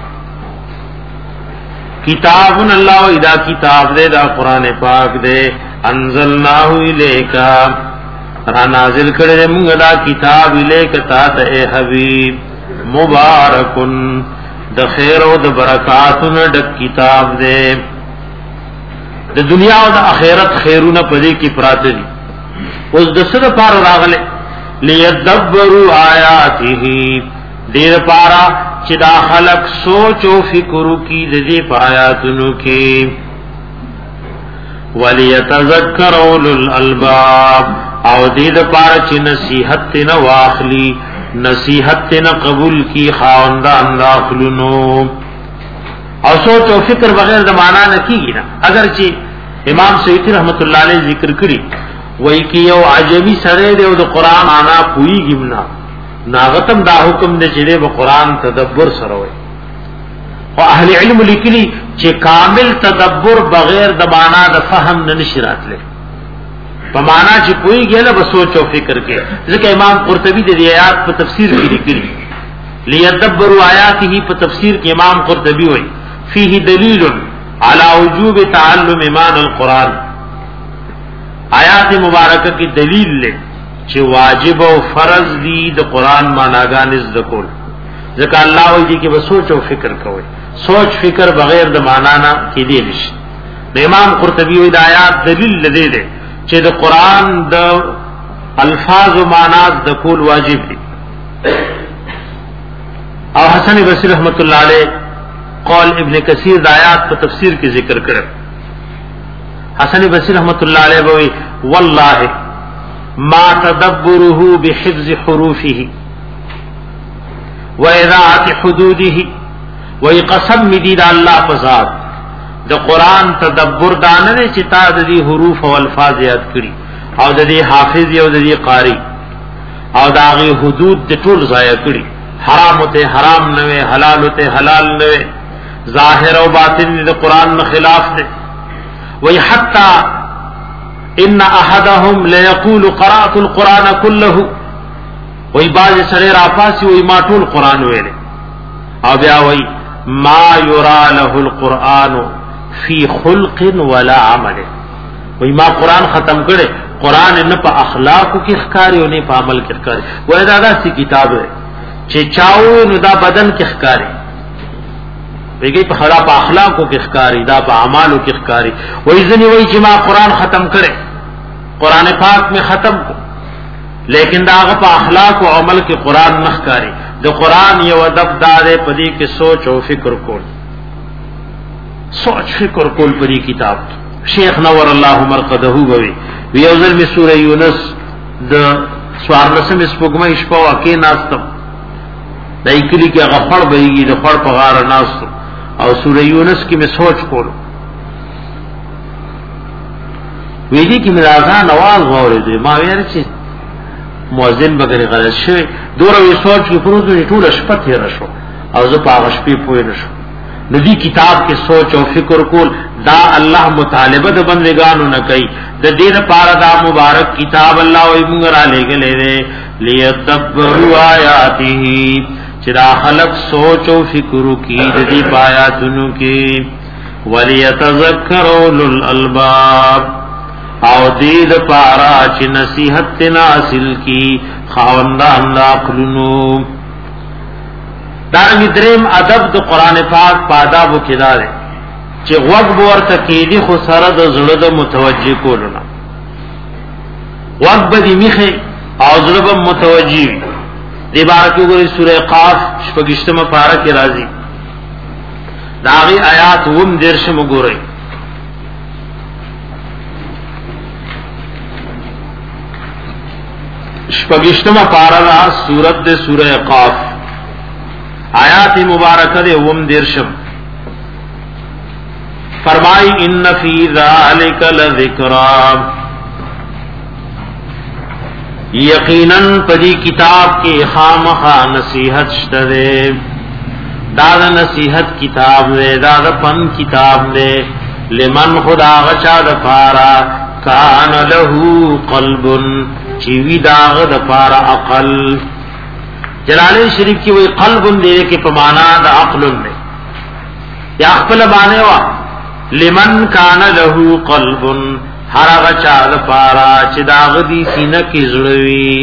کتاب اللہ ادا کتاب دے دا قرآن پاک دے انزلناه الیکا را نازل کرے منگ دا کتاب الیکا تا تا اے حبیب مبارکن دا خیر و دا برکاتن ڈک کتاب دے دا دنیا و دا آخرت خیرون پدے کی پراتے دی اوس د سره پار راغله ليدبروا آیاته دیر پارا چې دا خلق سوچ او فکر کی د دې آیاتونو کې وليتذكر اولو الالباب او دې د پاره چې نصیحت نه واخلي نصیحت نه قبول کی خواندان داخلونو او سوچ او فکر بغیر د معنا نه کیږي نه. اگر چې امام سیوطی رحمت الله علیه ذکر کړی وای کی یو عجمی سره دی او د قران انا پویږي نه ناغتم دا حکم دې چې د قران تدبر سره وای او اهل علم لیکلي چې کامل تدبر بغیر د معنا د فهم نه نشی راتله په معنا چې پویږي له سوچ او فکر کې. ځکه امام قرطبي د آیات په تفسیر کې لیکلي ليدبروا آیاته په تفسیر کې امام قرطبي وای فيه دلیل على وجوب تعلم معنى القرآن آیات مبارکه کی دلیل لے چې واجب او فرض دی د قرآن معناګان زده کول. ځکه الله وایي چې به سوچ او فکر کوئ سوچ فکر بغیر د معنا نه کې دی نشي. د امام قرطبي وایي د آیات دلیل لدی دی چې د قرآن د الفاظ او معنا د کول واجب دي. او حسن بصری رحمت الله علیه قول ابن کثیر د آیات په تفسیر کې ذکر کړ. حسن بصری رحمت الله علیه وی والله ما تدبره بحفظ حروفه واذاعه حدوده وی قسم می د الله په ذات د قران تدبر دانه چې تا د دې حروف او الفاظ یاد کړي او د دې حافظ او د دې قاری او د هغه حدود د ټول ضایع کړي حرام ته حرام نه وي حلال ته حلال نه وي ظاهر او باطن د قران نه خلاف دي. وی حتی ان احدهم ليقول قرات القران كله وی باز سره راپاسی وی ما ټول قران ویل او بیا وی ما يرى له القران في خلق ولا عمل وی ما قران ختم کړي قران نه په اخلاق کې ښکاری او نه په عمل کې ښکاری. وای دا داسې کتاب ہے چې چاو نو دا بدن کې ښکاری ویږي په خلا په اخلاقو کې ښکاری دا په اعمالو کې ښکاری. وای ځنی وای چې ما قران ختم کړي قران پاک میں ختم کو لیکن دا هغه په اخلاق او عمل کې قران نه ښکاری. د قران یو ادب دار پدې کې سوچ او فکر کول سوچ فکر کول پدې کتاب. شیخ نور الله مرقده وی وی اوزل می سوره یونس د سوار رسم سپوږمۍ شپه واکې ناستم دای کلی کې غفړ بېږي د خړ په غار ناستم او سوره یونس کې می سوچ کول وی دي کې مرازان आवाज غوړې دي ما ویل چې مؤذن بغیر غلط شوی دوره وی سوچ کې پروت ټول شپه تیر شو او زه په هغه شپې پوه نشم. ندی کتاب کې سوچ او فکر کول دا الله مطالبه د بندگانو نه کوي. د دې لپاره دا مبارک کتاب الله او موږ را لګلې دي ليتدبروا آیاته چې دا خلق سوچ او فکر کوي د دې آیاتونو کې وليتذكر اولو الالباب او دې لپاره چې نصیحت حاصل کی خاوندان عقلونو. دارنګ دریم ادب د قران پاک په آدابو کې دا دی چې وګ ورته کېدی خو سره د زړه د متوجي کولونه وګ به میخه او زړه به متوجي وي. دې بار کې وګورئ سوره قاف شپږشتمه پاره کې راځي داغي آیات وم درشم وګورئ شپږشتمه پاره را سورۃ د سوره قاف آیات مبارکه دے وم درشم فرمائی ان فی ذالک لذکرا یقیناً پدی کتاب کے خامخا نصیحت شتدے داد نصیحت کتاب دے داد پن کتاب دے لمن خدا غچا دفارا کان لہو قلب چیوی داغ دفارا عقل. جلالین شریف کی وہی قلب دے کے پمانا دا عقل دے یا خپل باندې وا لمن کان له قلب هر هغه چا لپاره چې دا غدي سینه کې زړوي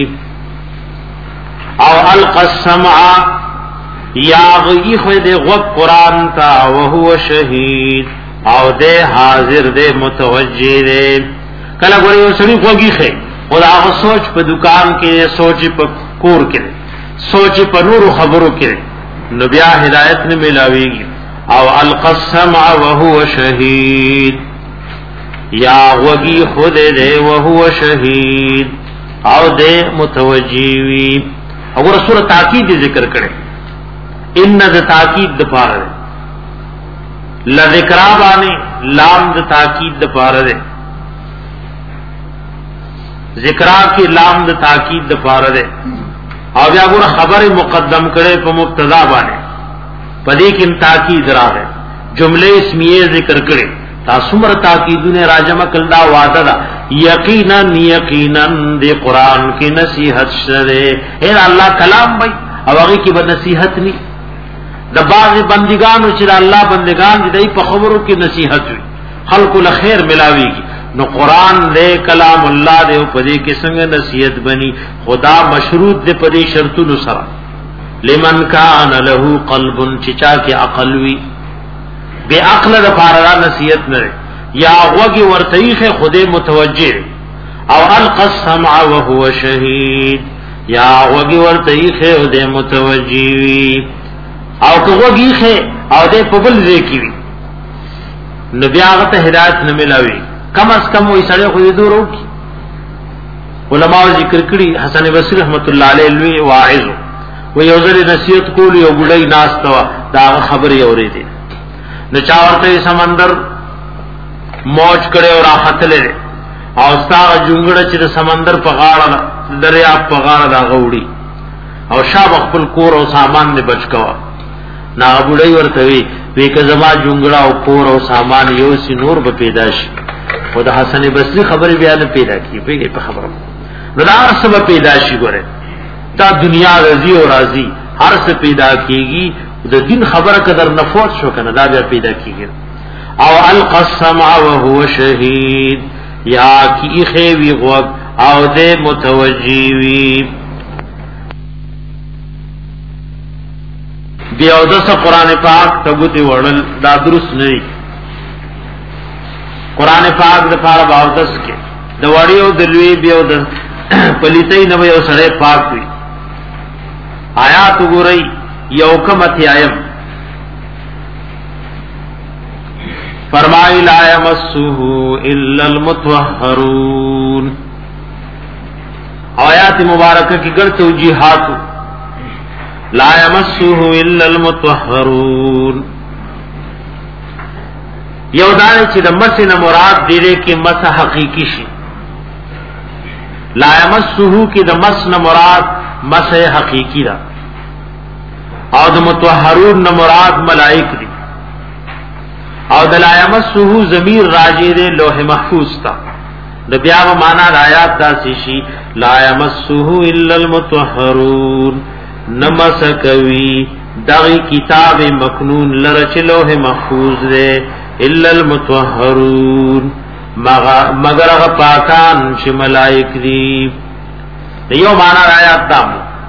او القسمع یا غي خو دې غو قران تا او هو شهید او دې حاضر دې متوجی دې کله ګوري سړي خوږي خې او هغه سوچ په دکان کې سوچ په کور کې سوچ په نور خبرو کې نو بیا ہدایت نه ملاويږي. او القسم وهو شهید یا وگی خود دے وهو شہید او دے متوجیوی. اور سورہ تاکید ذکر کرے ان د تاکید د پارا دے لذکرا بانے لام د تاکید د پارا دے ذکرا کی لام د تاکید د پارا دے او بیا ګور خبر مقدم کرے په مبتدا باندې پدې کې تاکید راغی جمله اسمیه ذکر کړي تاسو مر تاکیدونه راجمه کړه وعده دا یقینا یقینا دې قران کې نصیحت شره اے الله کلام وای او هغه کې به نصیحت ني د باغ بندگانو چې الله بندگان دې په خبرو کې نصیحت وي خلق له خیر ملاويږي نو قران دې کلام الله دې په دې کې څنګه نصیحت بني خدا مشروط دې په دې شرطونو سره لمن کان له قلب چچا کې عقل وي بے عقل د فارغ نصیحت نه یا وګي ورتیخ خوده متوجه او القسم وهو شهید یا وګي ورتیخ خوده متوجه او وګي او دې په بل ځای کې وي نبي هغه ته هدایت نه ملاوي کم از کم وې سړی خو دې دور وکي علماء ذکر کړي حسن بصری رحمت الله علیه لوی واعظ و یو ځل نصیحت کول یو ګډای ناس توا دا خبري اورېدې نو چاورته سمندر موج کړي او راحت لري او ستاره جونګړه چې سمندر په غاړه دریا په غاړه دا غوړي او شاب خپل کور او سامان دې بچ کوا نا بډای ورته وی وی که زما جونګړه او کور او سامان یو سی نور به پیدا شي خدای حسن بصری خبري بیان پیدا کی پیږي په خبره ودار سبب پیدا شي ګوره دا دنیا رضی او راضی هر څه پیدا کیږي د دین خبره قدر نفوت شو کنه دا بیا پیدا کیږي او القسم وهو شهید یا کی خوی غوب او دې متوجیوی بیا د قرآن پاک تبوتی وړل دا درست نه دی قرآن پاک د پاره باودس کې د وړیو د لوی بیا د پلیتای نو یو سره پاک وي آیات وګورئ یو کمتی آیم فرمائی لا یمسوه الا المتوہرون آیات مبارکہ کی گر توجیحات لا یمسوه الا المتوہرون یو دانے چی دا مسن مراد دیرے کی مس حقیقی شی لا یمسوه کی دا مسن مراد مس حقیقی دا او د متطهرون نه مراد ملائک دي او د لا یمسه ضمیر راجع دی لوح محفوظ تا د بیا و معنا د آیات داسې شي لا یمسه الا المتطهرون نمسکوي دغه کتاب مکنون لرچ لوح محفوظ دی الا المتطهرون مگر هغه پاکان چې ملائک دي یو معنا د آیات دا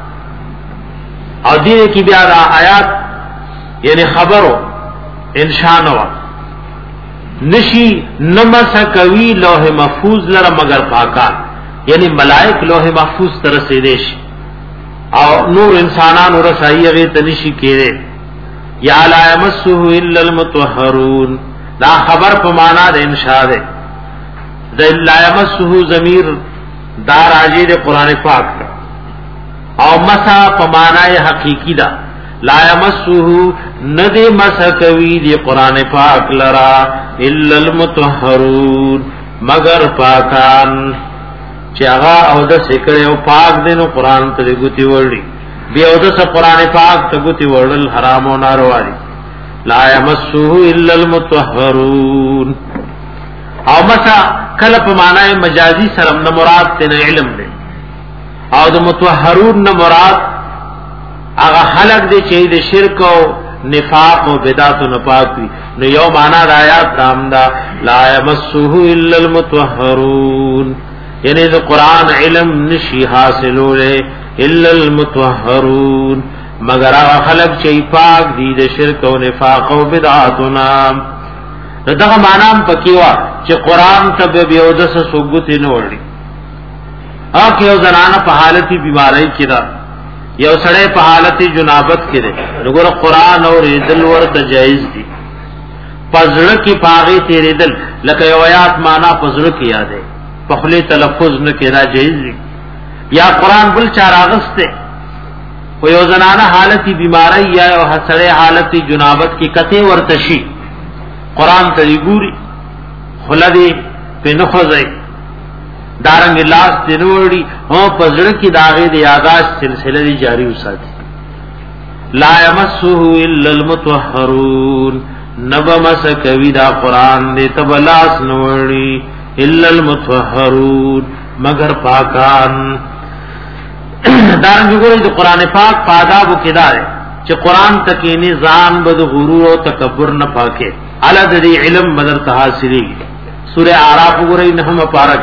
او دې کې بیا دا آیات یعنی خبرو انشاء نو نشي نمسکوي لوح محفوظ لره مگر پاکان یعنی ملائک لوح محفوظ تر رسیدې شي او نور انسانانو رسایي هغه تنشي کېره یا لا یمسه الا المتطهرون دا خبر په معنا د انشاء ده د لا یمسه ضمیر دا راځي د قران پاک او مسا پمانای حقیقی دا لا یمسوه ندی مسا کوي دی قران پاک لرا الا المتطهرون مگر پاکان چاغا او د سکړې او پاک دینو قران ته ګوتی وړي بیا او د قران پاک ته ګوتی وړل حرام او ناروا دي لا یمسوه الا المتطهرون او مسا کله پمانای مجازي سره نه مراد ته علم دی او د متطهرون نه مراد هغه خلق دي چې د شرک او نفاق او بدعت نه پاک وي نو یو معنا د آیات دام دا لا یمسه الا المتطهرون یعنی د قران علم نشي حاصلوله الا المتطهرون مگر هغه خلق چې پاک دي د شرک او نفاق او بدعت نه دغه معنا هم پکې وا چې قران ته به یو د سوګت نه وړي اکه یو زنانه په حالتي بیماری کې ده یو سړی په حالتي جنابت کې ده وګوره قران او دل ورته جایز دي پزړه کې پاغه تیرېدل لکه یو آیات معنا پزړه کې یادې په خله تلفظ نه کې را جایز یا قران بل چار اغسته و یو زنانه حالتي بیماری یا او حسره حالتي جنابت کی کته ورتشي قران ته ګوري خلدي په نخوځي دارنګ لاس دنوړي او پزړه کی داغه دی یاداش سلسله دی جاری وساتي لا يمسه الا المطهرون نبمس کوي دا قران دې تبلاس نوړي الا المطهرون مگر پاکان دارنګ ګورې د قران پاک پاداب کېدار چې قران تکې نظام بد غرور او تکبر نه پاکه اعلی د علم بدر تحاصلی سوره اعراف ګورې نه هم پارک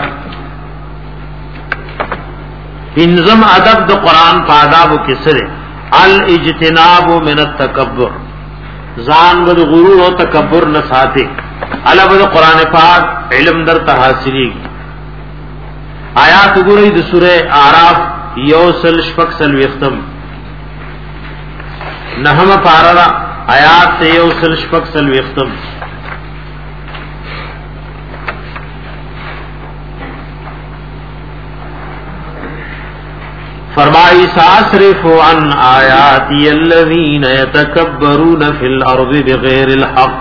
انظم ادب د قران پاداب کې سره الاجتناب من التکبر ځان بد غرور او تکبر نه ساتي اعلی د قران پاک علم در تحاصلی آیات ګورې د سوره اعراف یوسل شپک سل وختم نحم پارا آیات سے یوسل شپک سل وختم فرمائی ساسرف عن آیاتی الذین یتکبرون فی الارض بغیر الحق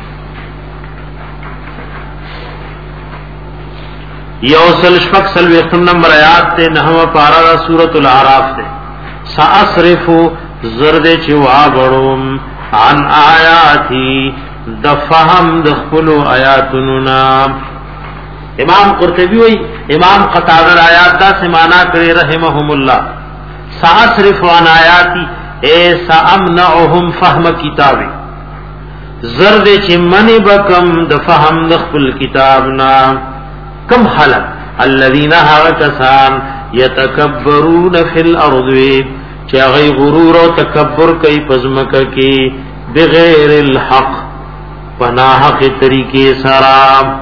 یوسل شفق سل وختم نمبر آیات تے نحو پارا سورۃ الاعراف تے ساسرف زرد چوا بڑوم عن آیاتی دفهم دخلو آیاتنا امام قرطبی وی امام قتادہ آیات دا سمانا کرے رحمهم اللہ ساسرف عن آیاتی اے سامنعهم فهم کتابی زرد چ منی بکم دفهم دخل کتابنا کم خلق الذين هاكسان يتكبرون في الارض چاغي غرور او تکبر کوي پزمک کی بغیر الحق پناہ کے طریقے سرا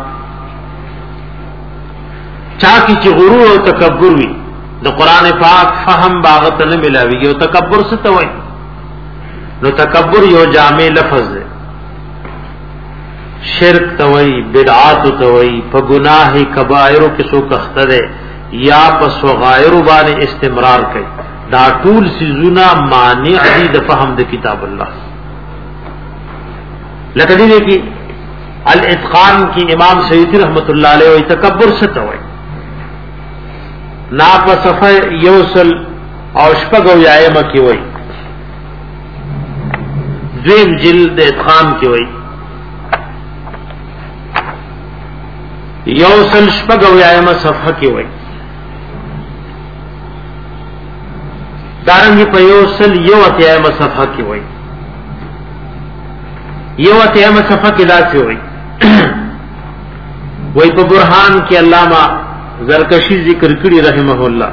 چا کی چې غرور او تکبر وي د قران پاک فهم باغت نه ملاوي او تکبر څه ته وایي نو تکبر یو جامع لفظ ہے شرک توئی بدعات توئی په گناہ کبائر کې سو کخته یا په صغائر باندې استمرار کوي دا ټول سيزونه مانع دي د فهم د کتاب الله لکه دې کې الاتقان کی امام سیوطی رحمت الله علیه وی تکبر څه توئی نا په صفه یوسل او شپږو یایم کې وی ذیم جلد اتقان کې وی یوسل شپږو یایم صفحه کې وای دارنګ په یوسل یو اتیایم صفحه کې وای یو اتیایم صفحه کې دا څه وای وای په برهان کې علامہ زرکشی ذکر کړي رحمه الله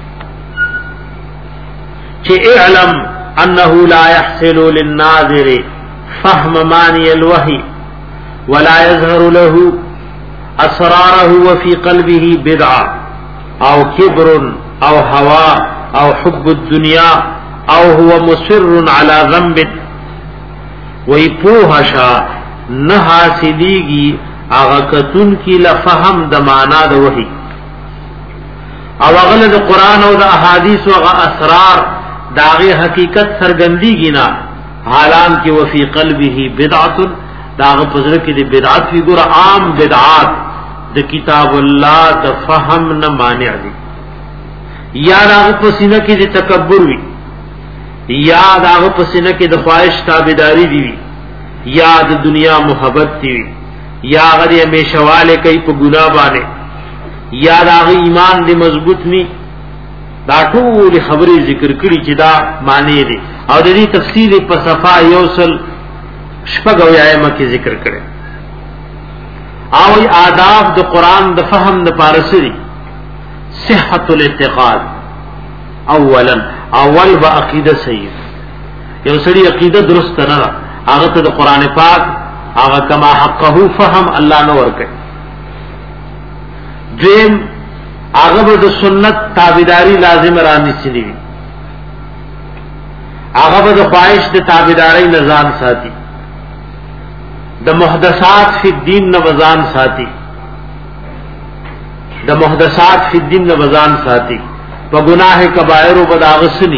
چې اعلم انه لا يحصل للناظر فهم معنی الوحي ولا يظهر له اسراره وفي قلبه بدعه او كبر او هوى او حب الدنيا او هو مصر على ذنب وي پوهشا نه حاصليږي هغه کتون کی لفهم د معنا د وحي او هغه د قران او د احاديث او اسرار داغه حقیقت سرګنديږي نه حالان کې وفي قلبه بدعه داغه پزړه کې د بدعت فی ګور عام بدعات د کتاب الله د فهم نه مانع دي یا داغه پسینه کې د تکبر وی یا داغه پسینه کې د خواهش تابعداري دی یا د دنیا محبت دی یا غری همیشواله کوي په ګناه باندې یا داغه ایمان دی مضبوط ني دا ټول خبرې ذکر کړي چې دا معنی دي او د دې تفصیل په صفه یوصل شپږو یایم کې ذکر کړي او آداب د قران د فهم د پارسري صحت الاعتقاد اولا اول با عقیده صحیح یو سړي عقیده درست نه هغه ته د قران پاک هغه کما حقه فهم الله نو ورکړي دیم هغه د سنت تابعداري لازم رانی سړي هغه د خواهش د تابعداري نظام ساتي د محدثات فی الدین نوزان ساتي د محدثات فی الدین نوزان ساتي په گناہ کبائر او بداغسنی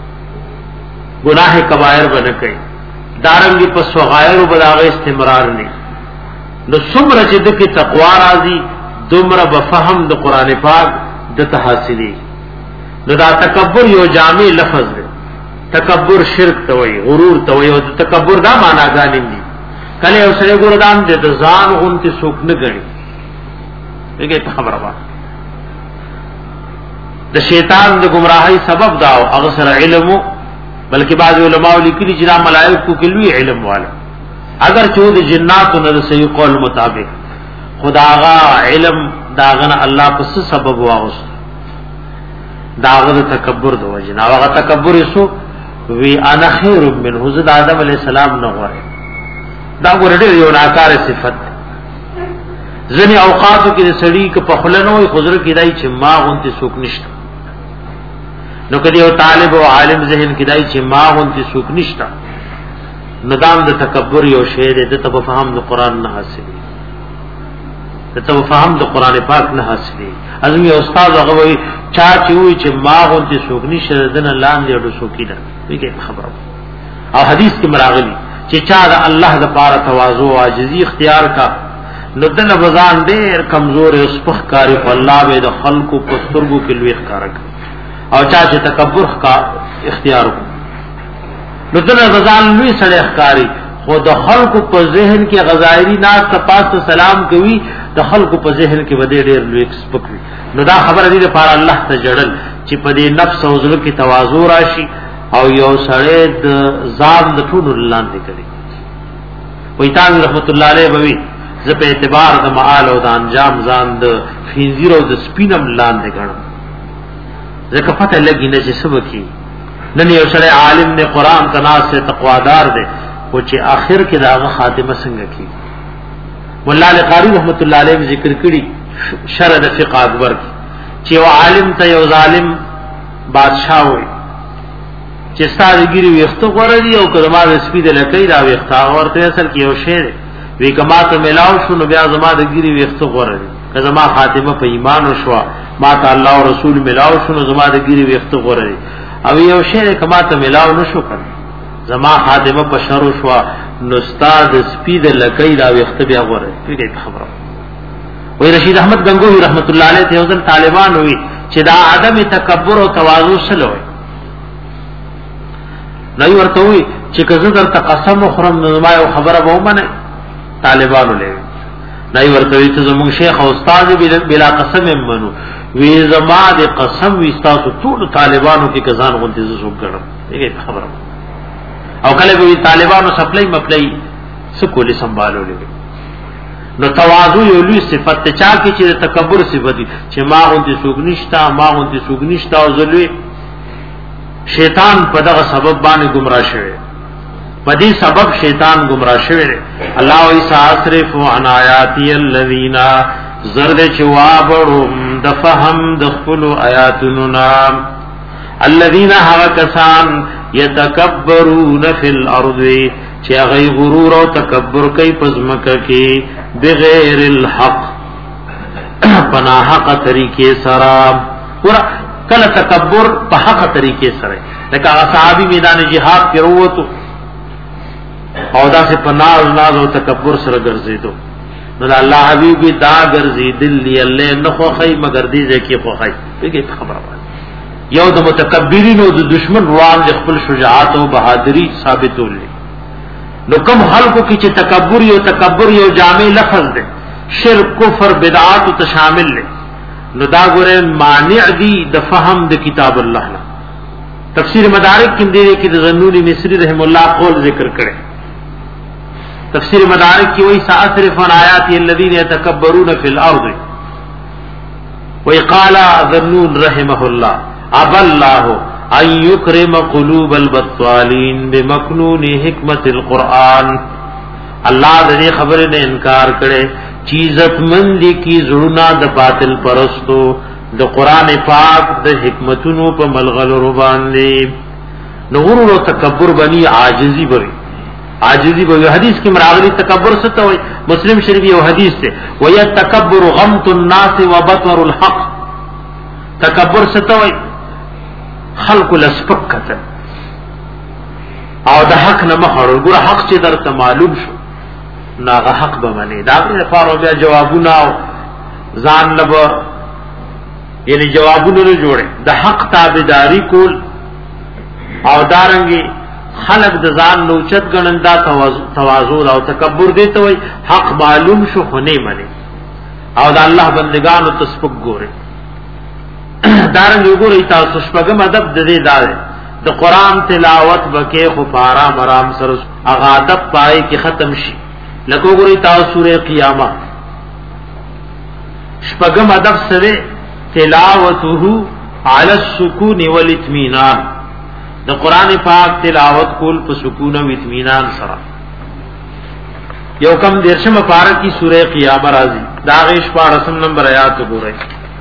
گناہ کبائر بنکای دارنګ په صغائر او بداغ استمرار نه نو څومره چې د کی تقوا راځي دومره به فهم د قران پاک د تحصیلی نو دا تکبر یو جامع لفظ دی تکبر شرک ته وای غرور ته وای او تکبر دا معنا غانیم دي کله یو سره ګردان دې د ځان غونتی سوک نه غړي دغه خبره واه د شیطان د گمراهی سبب دا او هغه سره علم بلکې بعض علماء لیکلي چې دا ملائکه کې لوی علم والا اگر چې د جناتو نه صحیح قول مطابق خداغا علم داغنه الله پس سبب واغست داغه تکبر د وجنا هغه تکبر یسو وی انا خیر من حضرت آدم علیہ السلام نه غواړي دا ورته یو ناکار صفت ځنی اوقاتو کې سړی ک په خلنوي خضر کې دای چې ما غونتی سوک نشته نو کدی یو طالب او عالم ذهن کې دای چې ما غونتی سوک نشته ندام د تکبر یو شی دی د ته فهم د قران نه حاصلې د ته فهم د قران پاک نه حاصلې ازمي استاد هغه وی چا چې وی چې ما غونتی سوک نشته دنه لاندې اډو سوکی ده ویګه خبره او حدیث کې مراغلی چې چا د الله د پاره تواضع او عاجزی اختیار کا نو دنه بزان ډېر کمزور او سپخ کاری په الله به د خلقو په سترګو کې لوی ښکارک او چا چې تکبر کا اختیار کو نو دنه بزان لوی سړی ښکاری خو د خلقو په ذهن کې غزایری ناس تپاس سلام کوي د خلقو په ذهن کې بده ډېر لوی سپکوي نو دا خبره دې لپاره الله ته جړل چې په دې نفس او ذل کې تواضع راشي او یو سړی د ځان د ټول لاندې کوي ویتان رحمت الله علیه بوي ز په اعتبار د معال او د انجام ځان د فینزیر او د سپینم لاندې غړم ځکه پته لګی نه چې سبکی نن یو سړی عالم نه قران تناس سے تقوادار دی او چې اخر کې داغه خاتمه څنګه کی مولا لقاری رحمت الله علیه ذکر کړي شرع د فقه اکبر چې یو عالم ته یو ظالم بادشاہ وي چې ستاسو ګيري وختو غوړ دي او کلمه د سپید لکې دا وختا ورته اصل کې یو شی دی وی کما ته ملاو شو نو بیا زما د ګيري وختو غوړ دي که زما خاتمه په ایمان وشوا ما ته الله او رسول ملاو شو نو زما د ګيري وختو غوړ دي او یو شی کما ته ملاو نشو کړ زما خاتمه په شر وشوا نو استاد سپید لکې دا وخت بیا غوړ دي خبره وی رشید احمد گنگوہی رحمت اللہ علیہ ته ځل طالبان وی چې دا عدم تکبر او تواضع سره وي نو ورته وی چې کزه در تقسم خرم نظام او خبره به ومنه طالبانو له نو ورته وی چې زموږ شیخ او استاد بلا قسم منو وی زما د قسم وی تاسو ټول طالبانو کې کزان غونډه زو کړم دغه خبره او کله به طالبانو سپلای مپلای سکولې سنبالو لګي نو تواضع یو لوی صفت ته چا کې چې تکبر صفت دي چې ما غونډه سوګ نشتا ما غونډه سوګ نشتا او زلوي شیطان په دغه سبب باندې گمراه شوی په دې سبب شیطان گمراه شوی الله او اساصرف عن آیاتی الذین زرد چوابهم د فهم د خپل آیاتونو نام الذین هاکسان یتکبرون فی الارض چې غی غرور او تکبر کوي پزمکه کې بغیر الحق پناه حق طریقې سره ور کله تکبر په حق طریقې سره لکه صحابي میدان جهاد کې وروته او دا سے پناه ناز او تکبر سره ګرځیدو نو الله حبیب دا ګرځي دل الله نه خو خی مگر دې ځکه خو خی دغه خبره وایي یو د متکبرین او د دشمن روان د خپل شجاعت او بہادری ثابتول نو کوم خلقو کې چې تکبر یو تکبر یو جامع لفظ دی شرک کفر بدعات او تشامل له نو دا ګوره مانع دی د فهم د کتاب الله نه تفسیر مدارک کې دی کې د زنونی مصری رحم الله قول ذکر کړي تفسیر مدارک کې وایي ساصرف عن آیات الذين يتكبرون في الارض وقال ذنون رحمه الله اب الله ان يكرم قلوب البطالين بمكنون حکمت القرآن الله دې خبره نه انکار کړي چیزت مندی کی زړونه د باطل پرستو د قران پاک د حکمتونو په ملغلو باندې نور او تکبر بني عاجزی بری عاجزی به حدیث کې مراغلی تکبر څه ته وای مسلم شریف یو حدیث ته وای تکبر غمط الناس وبطر الحق تکبر څه ته وای خلق لسپکته او د حق نه مخړ ګور حق چې درته معلوم شو ناغه حق به منی دا لپاره بیا جوابونه ځان لب یعنی جوابونه نه جوړه د حق تابعداري کول او دارنګي خلق د ځان نوچت ګڼندا تواضع او تکبر دي ته وای حق معلوم شو خو نه منی او د الله بندگانو تسبق ګوره دارنګي ګوره تاسو شپږم ادب د دې دار د قران تلاوت بکې خو پارا مرام سر اغا ادب پای کې ختم شي لکه ګوره تاسو سوره قیامت شپږم ادب سره تلاوته علی السکون والاطمینان د قران پاک تلاوت کول په سکون او اطمینان سره یو کم دیرشم پارا کی سوره قیامت راځي دا غیش پارسم نمبر آیات وګورئ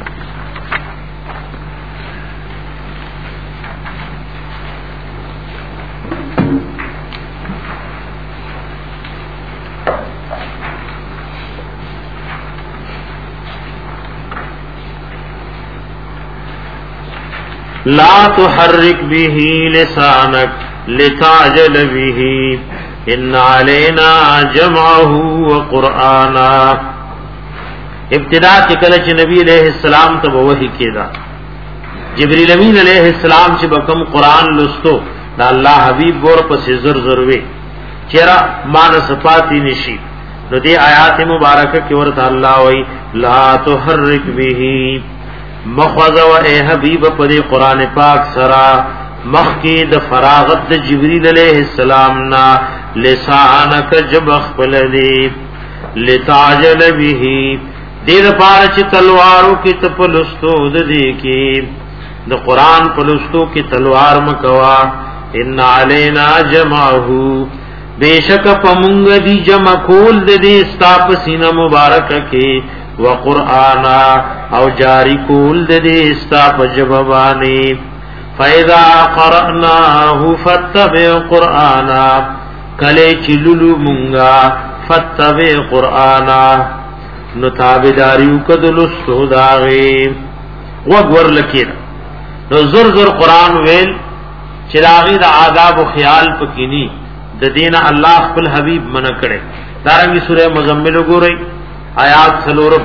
لا تحرك به لسانك لتعجل به ان علينا جمعه وقرانا ابتداء کې کله چې نبی عليه السلام ته وحی کېدا جبرئیل امین علیہ السلام چې بکم قران لستو دا الله حبیب ور پسې زر زر وی چیرې مان صفاتی نشي نو دې آیات مبارکه کې ورته الله وی لا تحرك به مخوض و اے حبیب پدی قرآن پاک سرا مخی د فراغت د جبریل علیہ السلام نا لسانک جب اخپل دی لتعجل بیہی دیر پارچ تلوارو کی تپلستو دی کی د قرآن پلستو کی تلوار مکوا ان علینا جمعہو بیشک پمونگ دی جمع کول دی استاپ سینہ مبارک کی وقرانا او جاری کول د دې استا پجبانی فاذا قراناه فتبع قرانا کله چلولو مونږه فتبع قرانا نو تابعداریو کدل سوداغي وګور لکیر نو زر زر قران ویل چراغی د آداب او خیال پکینی د دین الله خپل حبیب منع کړي دارنګي سوره مزمل وګورئ آیات سلورم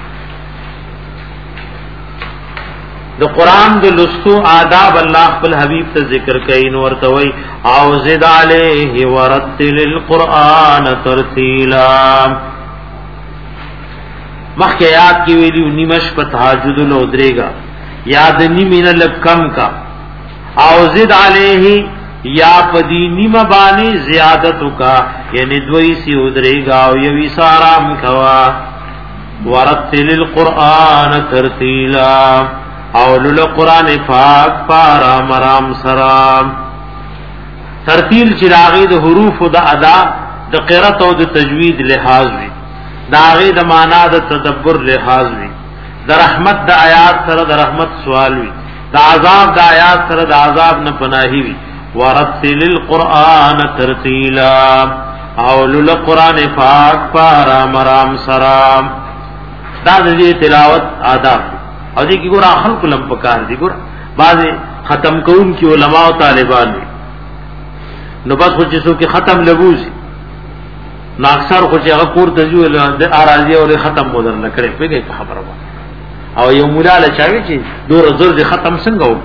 د قران د لستو آداب الله خپل حبیب ته ذکر کین ورته وی او زد علیه ورتل القرآن ترتیلا مخکې آیات کې ویلو نیمش په تهجد نو درېګا یاد نیمه نه لکم کا او زد علیه یا پدی نیمه باندې زیادت کا یعنی دوی سی ودریگا او یوی سارام کوا ورتل القرآن ترتیلا اولو قرآن پاک پارا مرام سرام ترتیل چراغی د حروف د ادا د قرات او د تجوید لحاظ وی داغی د معنا د تدبر لحاظ وی د رحمت د آیات سره د رحمت سوال وی د عذاب د آیات سره د عذاب نه پناهی وی ورتل القرآن ترتیلا اولو قرآن پاک پارا مرام سرام دا دې تلاوت آداب او دې کې ګور اخل کلم پکار دي ګور بعض ختم کون کی علماء او طالبان نو بس خو چې سو کې ختم لبوسی نو اکثر خو چې هغه کور ته جو د اراضی او ختم مودر نه کړي پیګه خبره او یو مولا له چاوي چې دور زر دي ختم څنګه و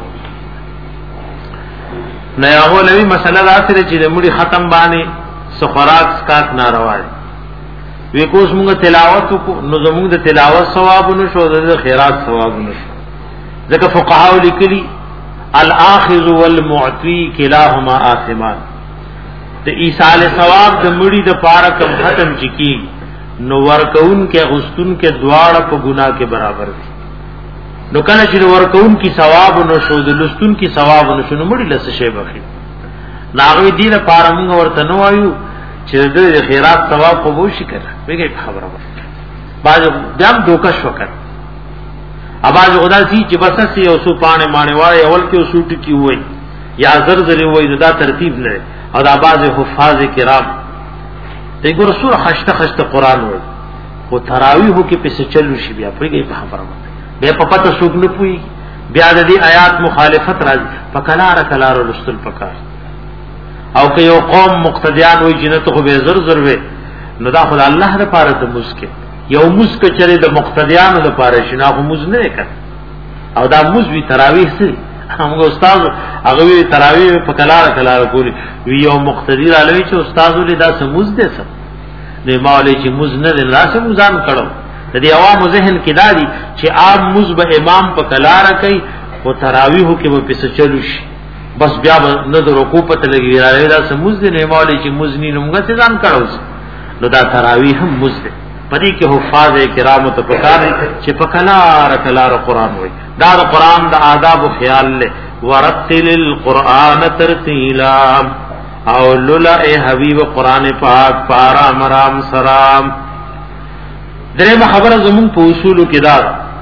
نه هغه لوي مسله راځي چې د مړي ختم باندې سخرات سکات ناروا دي وی کوس موږ تلاوت کو نو زموږ د تلاوت ثواب نشو د خیرات ثواب نشو ځکه فقهاو لیکلي الاخذ والمعطي كلاهما آثمان د ایصال ثواب د مړي د پاره کم ختم چکی نو ورکون کې غستون کې دواړه په ګناه کې برابر دي نو کله چې ورکون کی ثواب نشو د لستون کی ثواب نشو نو مړي لسه شی بخي ناغوی دې د پاره موږ ورته نو وایو چې د خیرات ثواب قبول شي کړه ویګي خبره وره باز دم دوکش وکړ اواز خدا سي چې بس سي او سو پانه مانه وای اول کې سوټ کی وای یا زر زر وای دا ترتیب نه او دا باز حفاظ کرام دغه رسول خشته خشته قران وای او تراویح کې پس چلو شي بیا پرګي په خبره بیا په پته څوک نه پوي بیا د دې آیات مخالفت راځي پکلار کلار رسول پکار او که یو قوم مقتدیان وای جنت خو به زر زر وي نو دا خدای الله لپاره د مسکه یو مسکه چره د مقتدیانو لپاره شنه خو مز نه کړ او دا مز وی تراویح سي موږ استاد هغه وی تراویح په کلار کلار کولی وی یو مقتدی علوی چې استاد ولې دا سموز دې سم نه مولوی چې مز نه لاسه مزان کړو د دې عوام ذهن کې دادی چې عام مز به امام په کلار کوي او تراویح کې به پس چلو شي بس بیا نه د رکوع په لګی راځي دا سموز دې نه مولوی چې مز نه موږ څه ځان کړو نو دا تراویح هم مز دې پدې کې حفاظ کرام ته پکار چې په کلار کلار قران وای دا د قران د آداب او خیال له ورتل القرآن ترتیلا او لولا اے حبیب قران پاک پارا مرام سلام درې خبره زمون په اصول کې دا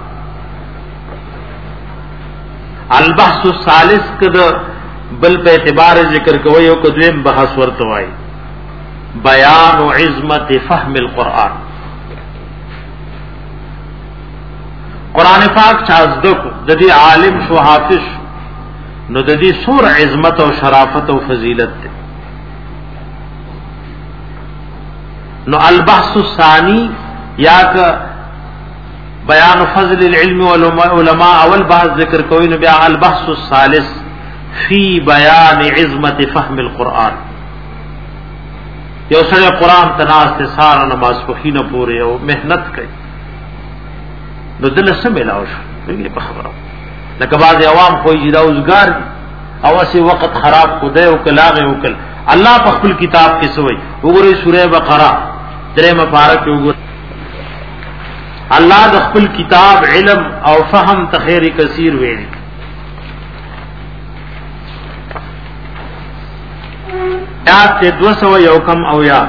البحث الثالث کده بل په اعتبار ذکر کوي او کدویم بحث ورته وای بیان عظمت فهم القرآن قرآن پاک چازدو کو د دې عالم شو حافظ نو د دې سور عظمت او شرافت او فضیلت ده نو البحث الثانی یا کا بیان فضل العلم والعلماء اول بحث ذکر کوي نو بیا البحث الثالث فی بیان عظمت فهم القرآن یو سره قرآن تناس سار نماز پخینه پوره او مهنت کوي نو دل سم ملاو شو دغه په خبره لکه بعض عوام خو یې دا اوسګار او اسی وخت خراب کو دی او کلاغه وکل الله په خپل کتاب کې سوې وګورئ سوره بقره درې مبارک وګورئ الله د خپل کتاب علم او فهم تخیر کثیر ویلي آیات دو سو یو کم او یا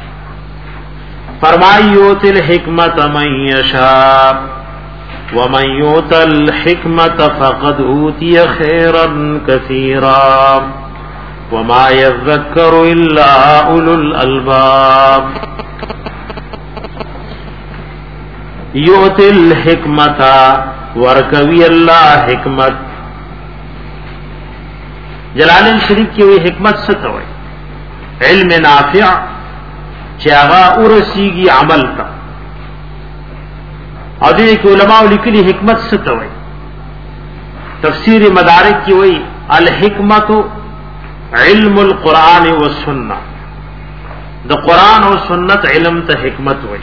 فرمایو تل حکمت من یشاء ومن یؤت الحکمت فقد اوتی خیرا کثیرا وما یذکر الا اولو الالباب یؤت الحکمت ورکوی اللہ حکمت جلالین شریف کی ہوئی حکمت ستوئی علم نافع چاغا ارسیگی عمل کا اور دیکھ کہ علماء لکلی حکمت ستوئی تفسیر مدارک کی ہوئی الحکمت علم القرآن والسنہ دا قرآن و سنت علم تا حکمت ہوئی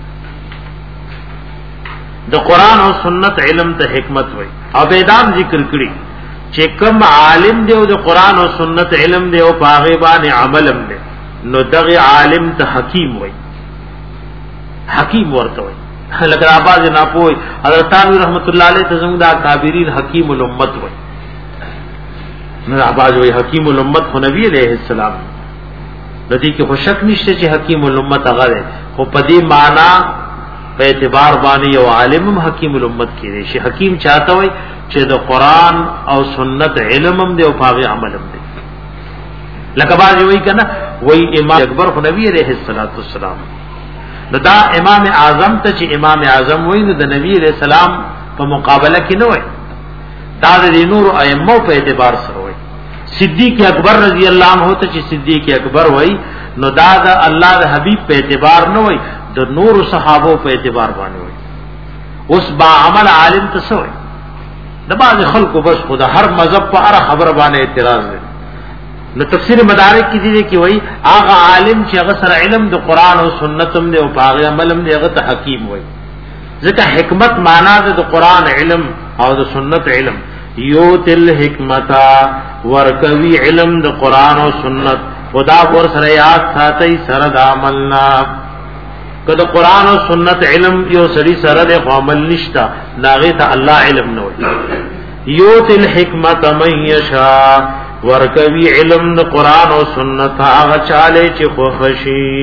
دا قرآن و سنت علم تا حکمت ہوئی اور بیدام ذکر کری چې کوم عالم دی او د قران او سنت علم دی او پاغه باندې عملم دی نو دغه عالم ته حکیم وای حکیم ورته وای لکه آباز نه پوي حضرت انور رحمت الله علیه ته زموږ د کابرین حکیم الامت وای نو آباز وای حکیم الامت خو نبی علیہ السلام د دې کې خو شک نشته چې حکیم الامت هغه دی خو په دې معنی په اعتبار باندې یو عالم حکیم الامت کې دی شي حکیم چاته وای چې د قران او سنت علمم دی او پاغه عملم دی لکه باز وی کنه وی امام اکبر خو نبی علیہ الصلوۃ والسلام دا امام اعظم ته چې امام اعظم وی نو د نبی علیہ السلام په مقابله کې نه وای دا د نور ائمه په اعتبار سره وای صدیق اکبر رضی الله عنه ته چې صدیق اکبر وای نو دا د الله د حبیب په اعتبار نه وای د نور صحابه په اعتبار باندې وای اوس با عمل عالم ته سوی د باز خلکو بس خدا هر مذهب په هر خبر باندې اعتراض دی نو تفسیر مدارک کې دي کې وای هغه عالم چې هغه سره علم د قران او سنتم دی او هغه عملم دی هغه ته حکیم وای ځکه حکمت معنا ده د قران علم او د سنت علم یو تل حکمتا ورکوي علم د قران او سنت خدا ور سره یاد ساتي سره د عملنا کله قران او سنت علم یو سړي سره د عمل نشتا لاغه ته الله علم نه وي یو تل حکمت من یشاء ورکوي علم د قران او سنت هغه چاله چې خو خشي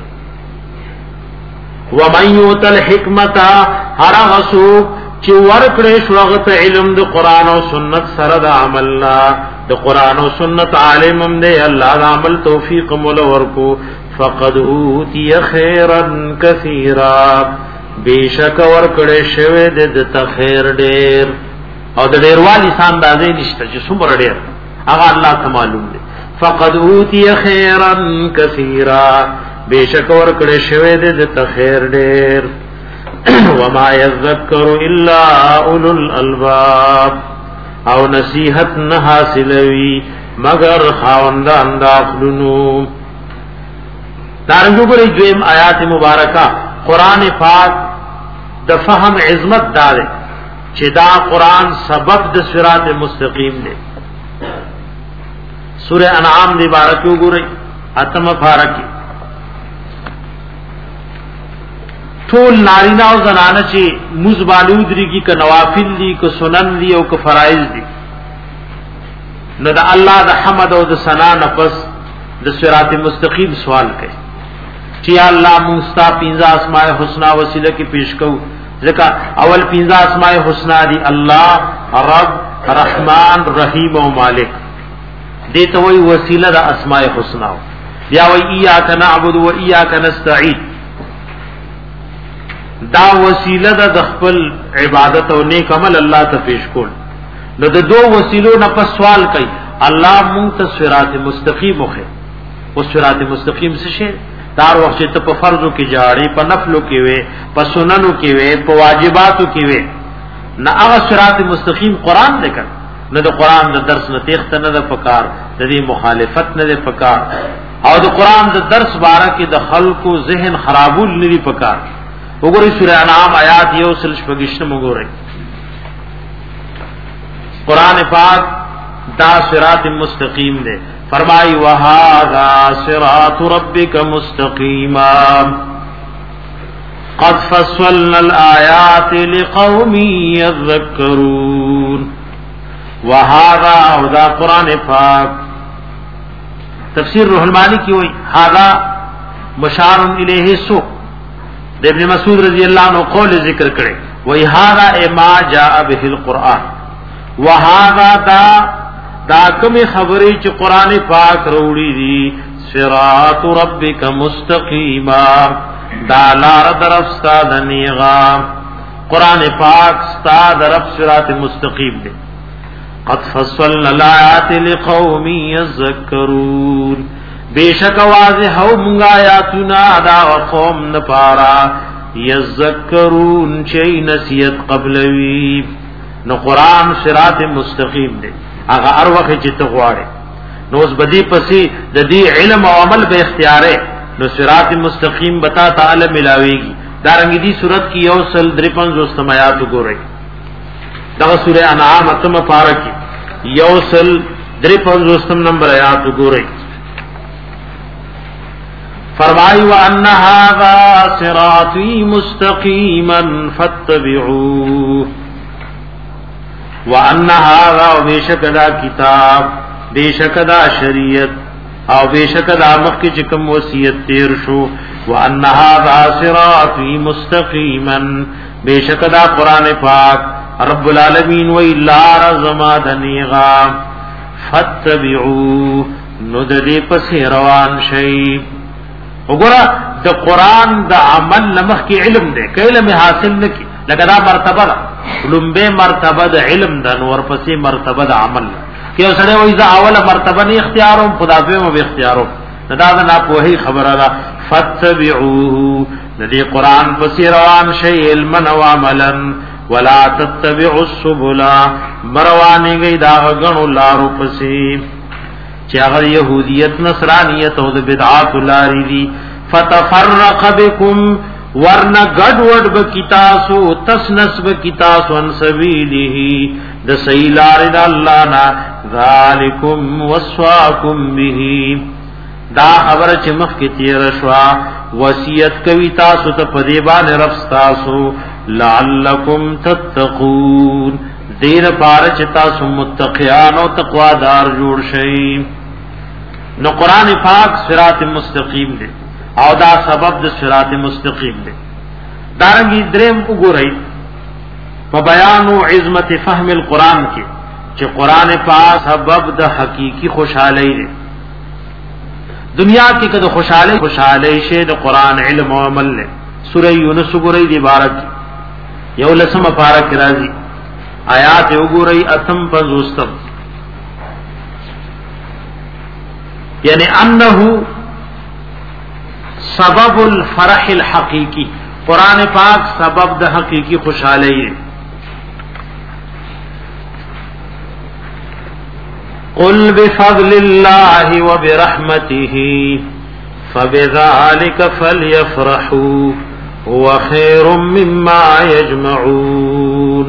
و من یوت الحکمت هر غسو چې ورکړې شوغه ته علم د قران او سنت سره د عملنا د قران او سنت عالم دے الله د عمل توفیق مولا ورکو فقد اوتی خیرا کثیرا بیشک ورکړې شوی د تخیر ډیر او د ډیروالی ساندازې نشته چې څومره ډیر هغه الله ته معلوم دی فقد اوتی خیرا کثیرا بیشک ورکړې شوی د تخیر ډیر وما یذکر الا اولو الالباب او نصیحت نه حاصلوي مگر خاوندان د عقلونو دارنګو ګورې دویم آیات مبارکه قران پاک د فهم عظمت دار چې دا قران سبب د صراط مستقیم دی سورہ انعام دی بارک وګورئ اتم فارکی ټول نارینا او زنانه چې مزبالودری کی ک نوافل دي ک سنن دي او ک فرایض دي نو د الله د حمد او د ثنا نفس د صراط مستقیم سوال کوي چې الله مستا پینځه اسماء الحسنا وسیله کې پیش کو ځکه اول پینځه اسماء الحسنا دي الله رب رحمان رحیم او مالک دې ته وی وسیله د اسماء الحسنا یا وی ایاک نعبد و ایاک نستعین دا وسیله د خپل عبادت او نیک عمل الله ته پیش کول نو د دو وسیلو نه په سوال کوي الله مونږ ته صراط مستقیم وخه او صراط مستقیم څه شي دار وخت ته په فرضو کې جاری په نفلو کې وي په سننو کې وي په واجباتو کې وي نه هغه صراط مستقیم قران لیکل نه د قران د درس نه تخت نه د پکار د دې مخالفت نه د پکار او د قران د درس باره کې د خلقو ذهن خرابول نه دی پکار وګورئ سورہ انعام آیات یو سل شپږشتم وګورئ قران پاک دا صراط مستقیم دے فرمائی وَهَذَا صِرَاطُ رَبِّكَ مُسْتَقِيمًا قَدْ فَصَّلْنَا الْآيَاتِ لِقَوْمٍ يَذَّكَّرُونَ وَهَذَا او دا قرآن پاک تفسیر روح المانی کی ہوئی هذا مشار الیہ سو ابن مسعود رضی اللہ عنہ قول ذکر کرے وہی هذا ما جاء به القرآن وهذا دا دا کمی خبری چې قران پاک وروړي دي صراط ربک مستقیما دا لار درف استاد نیغا قران پاک استاد رب صراط مستقیم دی قد فصلنا الآیات لقوم یذکرون بیشک واضح او مونږه آیاتنا دا قوم نه پارا یذکرون چي نصیحت قبلوی نو قران صراط مستقیم دی هغه هر وخت چې ته غواړې نو اوس بدی پسې د دې علم او عمل به اختیارې نو صراط مستقیم بتا تعالی ملاويږي دارنګ دي صورت کې یو سل درپنځوس آیات وګورئ دا سورہ انعام اتم پارکی یو سل درپنځوس نمبر آیات وګورئ فرمای وان هذا صراطی مستقیما فاتبعوه وان هذا بیشکدا کتاب بیشکدا شریعت او بیشکدا مخ کی چکم وصیت تیر شو وان هذا صراطی مستقیما بیشکدا قران پاک رب العالمین و الا رزما دنیغا فتبعوا نددی پس روان شی وګوره د قران د عمل لمخ کی علم دے کہ علم حاصل نکی لکه دا مرتبه ده لومبه مرتبه د علم د نور پسې مرتبه د عمل کې اوسره وای ځا اوله مرتبه نه اختیاروم خدای په اختیارو دا دا نه په هي خبره ده فتبعوه د قران پسې روان شي علم او عملا ولا تتبعوا السبل مروانی گئی دا غنو لارو پسې چې هغه يهوديت نصرانيت او د بدعات لاري دي فتفرق بكم ورنا گڑ وڈ بکتاسو تسنس بکتاسو ان سبیله د سیلار د الله نا ذالکم وصواکم به دا خبر چې مخ کې تیر شوا وصیت کوي تاسو ته په دی باندې رب تاسو لعلکم تتقون دیر بار چې تاسو متقیان او تقوادار جوړ شئ نو قران پاک صراط مستقیم دی او دا سبب د صراط مستقیم دی دارنګي دریم وګورئ په بیان او عظمت فهم القرآن کې چې قران پاک سبب د حقيقي خوشحالي دی دنیا کې کده خوشحالي خوشحالي شه د قران علم او عمل له سوره یونس وګورئ دی بارک یو لسمه پارک راځي آیات وګورئ اتم پنځوستم یعنی انه سبب الفرح الحقيقي قران پاک سبب د حقيقي خوشحالي دی قل بفضل الله وبرحمته فبذلك فليفرحوا هو خير مما يجمعون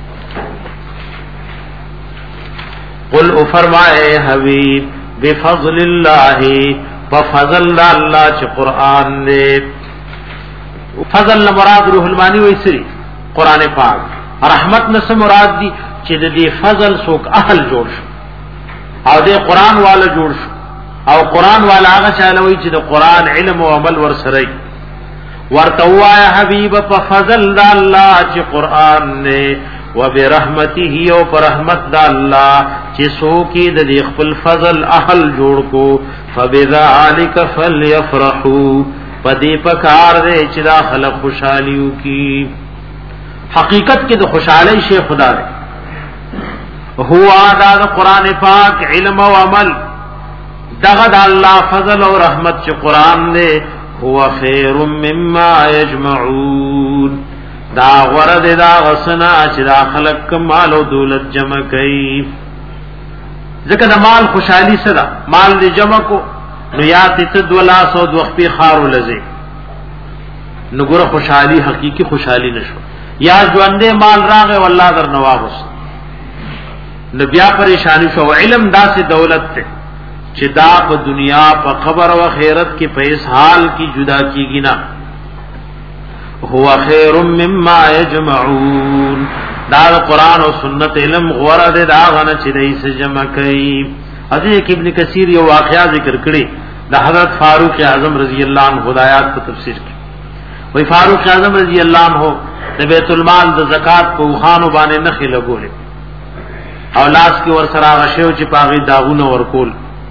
قل فرمائے حبیب بفضل الله وفضل الله چې قران دې فضل مراد روح المانی وایسری قران پاک رحمت نس مراد دي چې دې فضل سوک اهل جوړ شو او دې قران والا جوړ شو او قران والا هغه چالوي چې د قران علم او عمل ورسره ورته وایا حبيب په فضل د الله چې قران نه وبرحمته او پر رحمت د الله چې سوکي د خپل فضل اهل جوړ کو فبذلک فليفرحوا پدې پکار دې چې دا خلق خوشاليو کی حقیقت کې د خوشالۍ شی خدا دی هو دا قرآن پاک علم و عمل دغه د الله فضل او رحمت چې قران دې هو خیر مما یجمعون دا ورد دا غسنا چې دا خلق مال او دولت جمع کوي ځکه د مال خوشحالي سره مال دې جمع کو نو یاد دې دولا سو د وخت په خارو لزه نو ګره خوشحالي حقيقي خوشحالي نشو یا ژوندې مال راغې والله در نواغس نو بیا پریشانی شو علم دا سي دولت ته چې دا په دنیا په قبر او آخرت کې په اس حال کې جدا کیږي نه هو خیر مما یجمعون دا قرآن او سنت علم غوړه ده دا غنه چې دای سه جمع کوي حضرت ابن کثیر یو واقعا ذکر کړي د حضرت فاروق اعظم رضی الله عنه هدایات په تفسیر کې وای فاروق اعظم رضی الله عنه د بیت المال د زکات په خوانو باندې نخې لګولې او لاس کې ور سره غشیو چې پاغي داغونه ورکول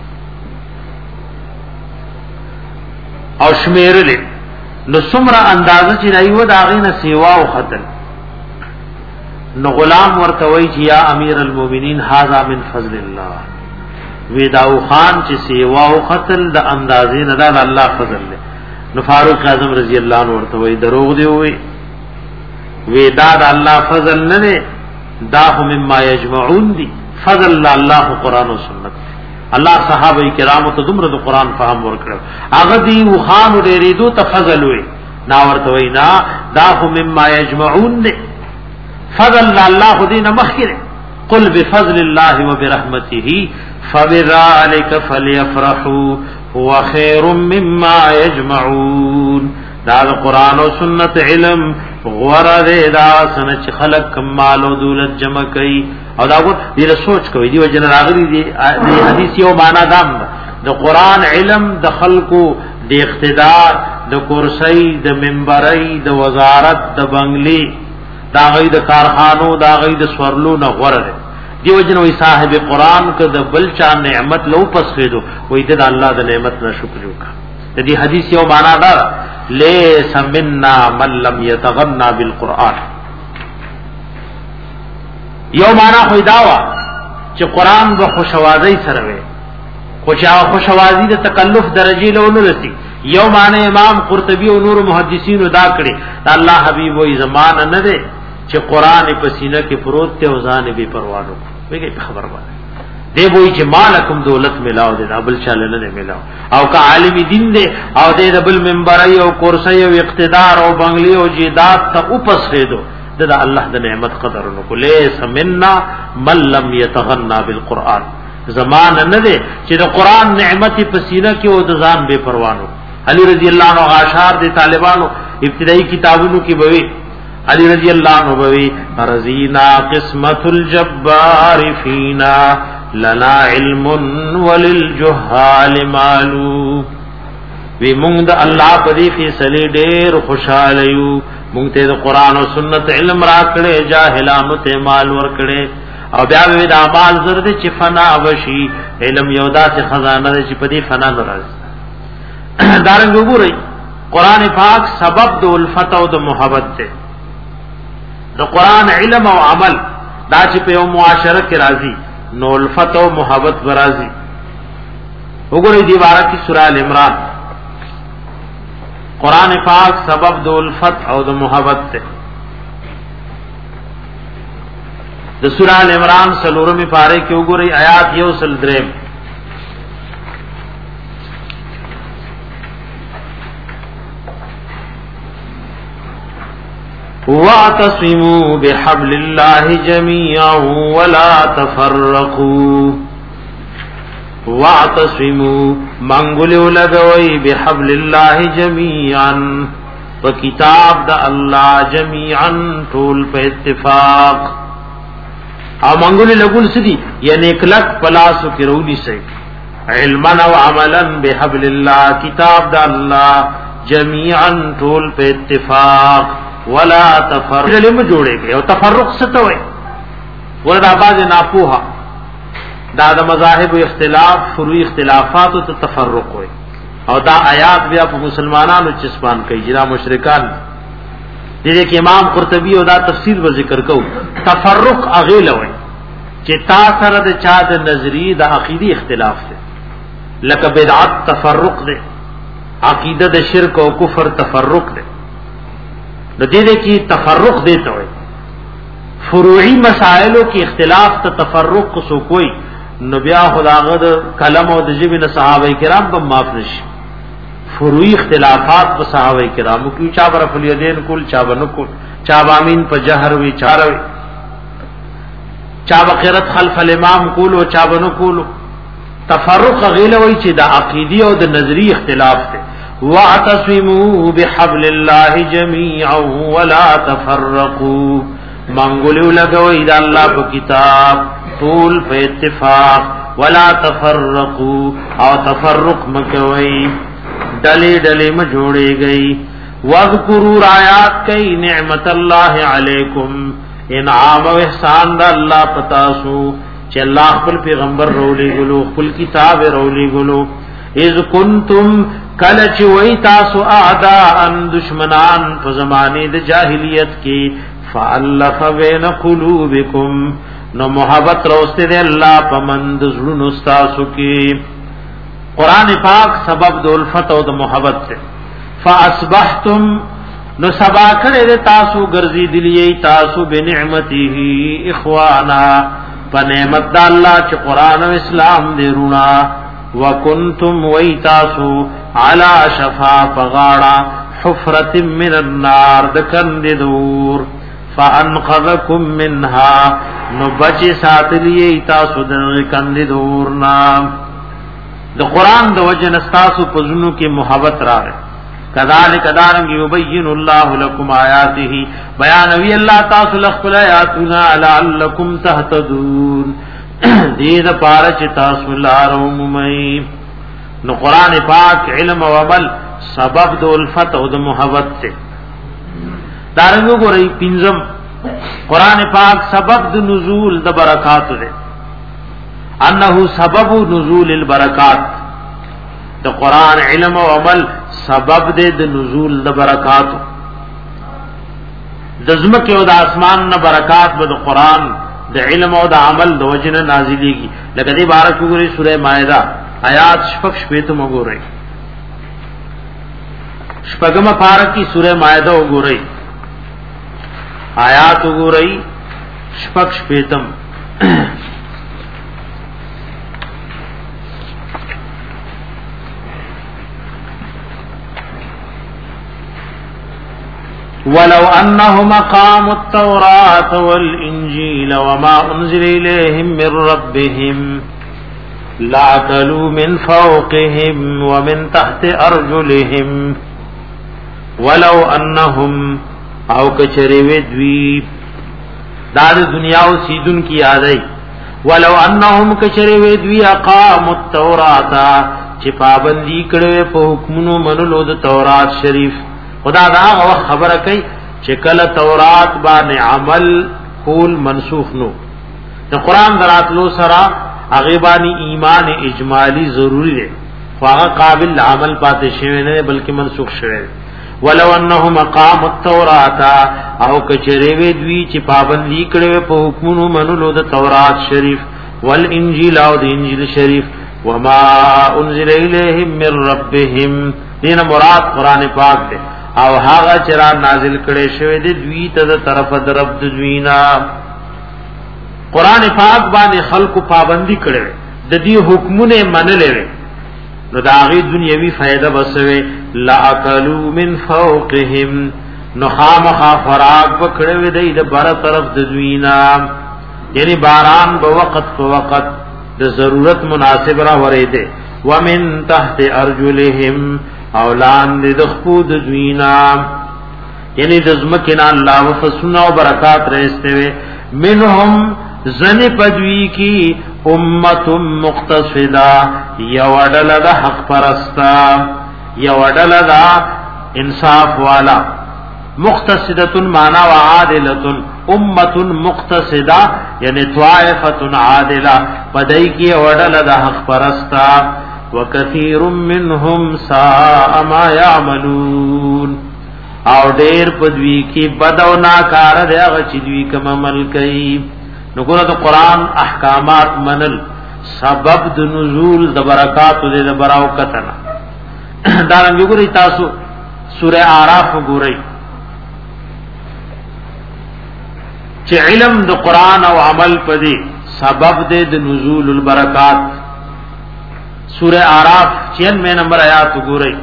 او شمیرلې نو څومره اندازه چې دایو داغې نه سیوا او خطر نو غلام ورته وای چې یا امیر المؤمنین هاذا من فضل الله ویداو خان چې سیوا او خطر د اندازې نه د الله فضل له نو فاروق اعظم رضی الله عنه ورته وای دروغ دی وای ودا د الله فضل نه دا هم مما یجمعون دی فضل الله قرآن و سنت الله صحابه کرام ته دمر د قرآن فهم ورکړ هغه دی وخان ډېری دو تفضل وي نا ورته وینا دا هم مما یجمعون دی فضل الله دین مخکره قل بفضل الله وبرحمته فبذلك فليفرحوا هو خير مما يجمعون دا قرآن و سنت علم غورا دے دا سنت چی خلق کمال و دولت جمع کئی او دا گو دیل سوچ کوئی دیو جن راغلی دی حدیث یو مانا دام دا دا قرآن علم دا خلقو دا اقتدار دا کرسی دا منبری دا وزارت دا بنگلی دا غی دا کارخانو دا غی دا سورلو نا غورا دے دیو جن وی صاحب قرآن که دا بلچان نعمت لو پس خیدو وی دا اللہ دا نعمت نا شکریو کا دی حدیث یو مانا دارا لیس مننا من لم یتغنا بالقرآن یو مانا خوی داوا چې قرآن با خوشوازی سروے خوش خوشوازی دا تکلف درجی لونو رسی یو مانا امام قرطبی و نور محدثین دا کړي دا اللہ حبیب وی زمان نده چې قرآن پسینہ کی پروت تے وزان بی پروانو وی خبر باندې دی وای چې مالکم دولت ملاو دي ابل چاله نه ملاو او کا عالم دین دی او د بل منبرای او کرسی او اقتدار او بنگلی او جیدات ته اوپس خېدو د الله د نعمت قدر نو کله سمنا من لم يتغنى بالقران زمان نه دی چې د قران نعمت پسینه کې او د ځان بے پروانو علی رضی الله عنه اشعار د طالبانو ابتدائی کتابونو کې بوي علی رضی الله عنه بوي رزینا قسمت الجبار فینا لنا علم وللجهال مالو وی مونږ د الله په دې فیصله ډېر خوشاله یو مونږ ته د قران او سنت علم راکړې جاهلانو ته مال ورکړې او بیا وی د اعمال زرد چې فنا وشي علم یودا سے خزانه چې په دې فنا ناراض دارنګ وګورئ قران پاک سبب د الفت او د محبت ته د قران علم او عمل دا چې په یو معاشره کې راځي نو الفت او محبت برازي وګورئ دی بارہ کی سورہ ال عمران قران پاک سبب د الفت او د محبت ته د سورہ ال عمران سلورمی پارے کې وګورئ آیات یو سل دریم واعتصموا بحبل الله جميعا ولا تفرقوا واعتصموا منغلوا لغوي بحبل الله جميعا وكتاب د الله جميعا طول په اتفاق او منغلوا لغول سدي یعنی کلک پلاسو کې رولي سي علما او عملا بحبل الله کتاب د الله جميعا طول په اتفاق ولا تفرق لم جوړے گئے او تفرق ستوي وردا باز ناپوها دا د مذاهب اختلاف فروعي اختلافات او تفرق وي او دا آیات بیا په مسلمانانو چسپان کوي جرا مشرکان دې کې امام قرطبي او دا تفسیر و ذکر کو تفرق اغیلوي چې تا سره د چا د نظری د عقيدي اختلاف ده لکه بدعت تفرق ده عقیده د شرک او کفر تفرق ده د دې دې کې تفرق دیته وي فروعي مسائلو کې اختلاف ته تفرق سو کوئی نو بیا خداغه د کلم او د جبه نه صحابه کرام به معاف نشي فروعي اختلافات په صحابه کرامو کې چا بر فلیدین کول چا بنو کول چا بامین په جهر وی چاروي چا بقرت خلف الامام کول او چا بنو کول تفرق غیله وی چې د عقیدی او د نظری اختلاف ته واعتصموا بحبل الله جميعا ولا تفرقوا منغلو لګوي د الله په کتاب طول په اتفاق ولا تفرقوا او تفرق مکوي ډلې ډلې م جوړې گئی واذکروا آیات کئ نعمت الله علیکم انعام او احسان د الله پتا سو چې الله خپل پیغمبر رولي ګلو خپل کتاب رولي ګلو اذ کنتم کله چې وای تاسو اعداء دشمنان په زمانه د جاهلیت کې فالف بین قلوبکم نو محبت روسته دی الله پمند زړونو تاسو کې قران پاک سبب د الفت او د محبت ته فاصبحتم نو سبا کړه تاسو ګرځي دلی تاسو بنعمته اخوانا په نعمت د الله چې قران او اسلام دی رونا وکنتم ویتاسو علا شفا فغاڑا حفرت من النار دکند دور فانقذکم منها نو بچی ساتلی ایتاسو دکند دورنا د قرآن د وجن استاسو پزنو کی محبت را رہے کذالک دارنگ یبین اللہ لکم آیاته بیانوی اللہ تاسو لخپل آیاتنا لعلکم تهتدون دید پارچ تاسو لارو ممی نو قرآن پاک علم و عمل سبب دو الفت او دو محبت تے دارنگو گو رئی پینزم قرآن پاک سبب دو نزول دو برکات دے انہو سبب نزول البرکات دو قرآن علم و عمل سبب دے دو نزول دو برکات دزمک او دا اسمان نا برکات بدو قرآن د علم او د عمل د وجنه نازلېږي لکه دې بارک وګورئ سوره مائده آیات شپږ شپږ وګورئ شپږمه پارک کی سوره مائده وګورئ آیات وګورئ شپږ شپږم ولو انهم قاموا التوراة والانجيل وما انزل اليهم من ربهم لاكلوا من فوقهم ومن تحت ارجلهم ولو انهم او کچری ودوی دار دنیا او سیدن کی یادای ولو انهم کچری ودوی اقاموا التوراة چې پابندی کړي په حکمونو منلو د تورات شریف خدا دا خبره کوي چې کله تورات باندې عمل کول منسوخ نو د قران دراتلو سره غیبانی ایمان اجمالی ضروری دی خو هغه قابل عمل پاتې شوی نه بلکې منسوخ شوی. ولو انهم اقاموا التوراۃ او کچری وی دوی چې پابندی کړي په حکمونو منلو د تورات شریف والانجیل او د انجیل شریف وما انزل الیہم من ربهم دین مراد قران پاک دی او هغه چې را نازل کړي شوی دی دوی ته د طرف د رب د دوینا. قران پاک باندې خلق پابندی کړي د دې حکمونه منلې نو دا غي دنیوي فائدہ بسوي لا اکلوا من فوقهم نو خامخ فراغ وکړي دی د بار طرف د دوینا یعنی باران په وخت په وخت د ضرورت مناسب را ورېده ومن تحت ارجلهم اولان د خپود دوینا یعنی د زمکنا الله وفسنا او برکات رسته منهم زن پدوی کی امت مقتصدا یوڑل دا حق پرستا یوڑل دا انصاف والا مقتصدت مانا و عادلت امت مقتصدا یعنی طائفت عادلہ پدئی کی یوڑل دا حق پرستا وکثیر منهم ساء ما یعملون او ډیر پدوی کی بدو ناکار دی هغه چې دوی کوم عمل کوي. نو ګوره د قران احکامات منل سبب د نزول د برکات او د براو کتنا دا رنګ ګوري تاسو سوره اعراف ګورئ چې علم د قران او عمل پدې سبب د نزول البرکات. سوره اعراف چھیانوے نمبر آیات ګورئ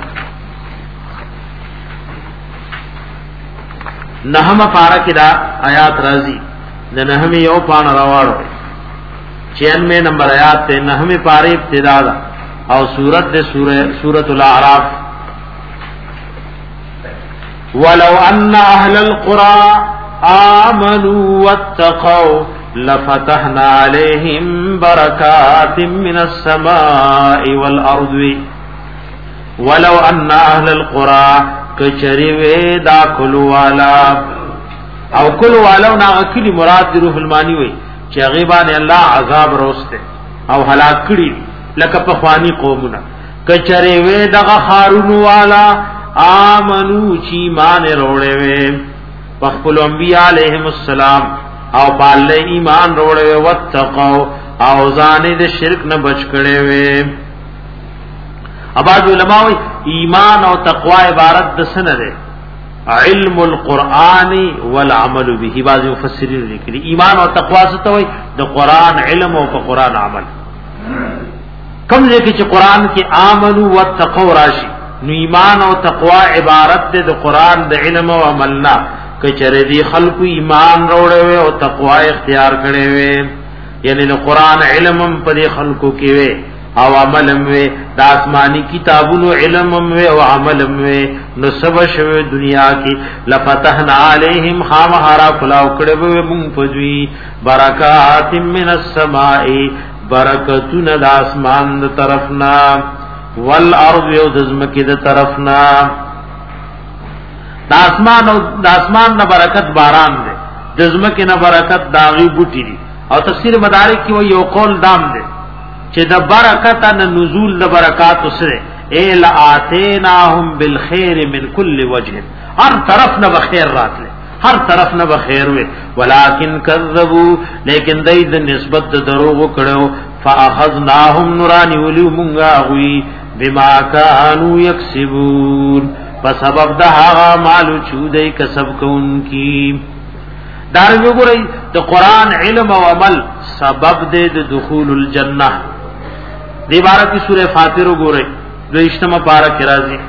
نحم پارا کی دا آیات رازی د نحم یو پان راوړو چھیانوے نمبر آیات ته نحم پاره ابتدا دا او سورت د سوره سورۃ الاعراف. ولو ان اهل القرى آمنوا واتقوا لفتحنا عليهم بركات من السماء والارض. ولو ان اهل القرى کچری وی دا کلو والا او کلو والا نا اکلی مراد دی روح المانی وی چې غیبان الله عذاب روسته او هلاک کړي لکه په خوانی قومونه. کچری وی دغه خارون والا آمنو چی ایمان وروړې وی په خپل انبیاء علیهم السلام او پاله ایمان وروړې وی وتقوا او ځان دې شرک نه بچ کړي وی. اباظ علماء ایمان او تقوا عبارت د سنه ده علم القرآن والعمل به. بعض مفسرین لیکلي ایمان او تقوا څه ته وایي د قران علم او په قران عمل. کوم ځای کې چې قران کې امنو وتقوا راشي نو ایمان او تقوا عبارت ده د قران د علم او عمل نه. کچره دی خلق ایمان وروړي او تقوا اختیار کړي وي یعنی د قران علم په خلقو کې وي او عملم وی د آسمانی کتابونو علمم وی او عملم وی نو سب شو دنیا کی لفتحنا علیہم خامہارا کلاو کڑے وی مونږ پدوی برکات من السماء برکتون د آسمان د طرفنا والارض یو دزمکی د طرفنا. د آسمان او د آسمان نه برکت باران دی دزمکی نه برکت داغي بوټی دی او تفسیر مدارک کی و یو قول دام دی چې د برکت ان نزول د برکات سره ال اتیناهم بالخير من كل وجه هر طرف نه بخیر راتله هر طرف نه بخیر وي ولکن کذبوا لیکن دای د نسبت د دروغ کړو فاخذناهم نورانی ولي مونږه وی بما كانوا يكسبون په سبب د هغه مالو چودای کسب کوونکی. دار وګورئ د قران علم او عمل سبب د دخول الجنه. دی بارہ کی سورہ فاطر وګورئ د اجتماع پارا کی راځي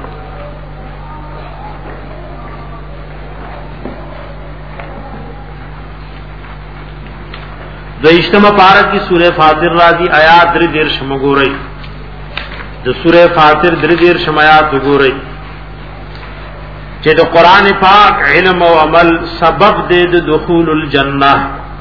د اجتماع پارا کی سورہ فاطر راځي آیات درې دیرشم وګورئ د سورہ فاطر درې دیرشم آیات وګورئ چې د قران پاک علم او عمل سبب د دخول الجنه.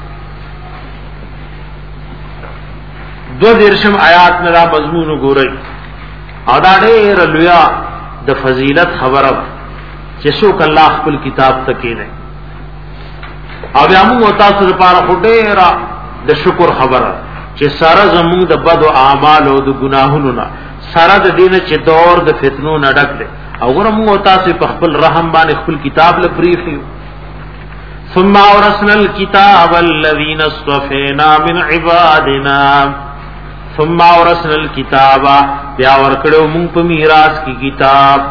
دو درشم آیات میں را مضمون گورئی او دا ډېر لویا د فضیلت خبره چې څوک الله خپل کتاب تکې نه او بیا موږ تاسو لپاره ډېر د د شکر خبره چې سره زموږ د بد او اعمال او د ګناهونو نه سره د دینه چې دور د فتنو نه ډک دی او ګره موږ تاسو په خپل رحم باندې خپل کتاب لپریخیو ثم اورثنا الكتاب الذين اصطفينا من عبادنا ثم اورثنا الكتاب بیا ورکړو موږ په میراث کې کتاب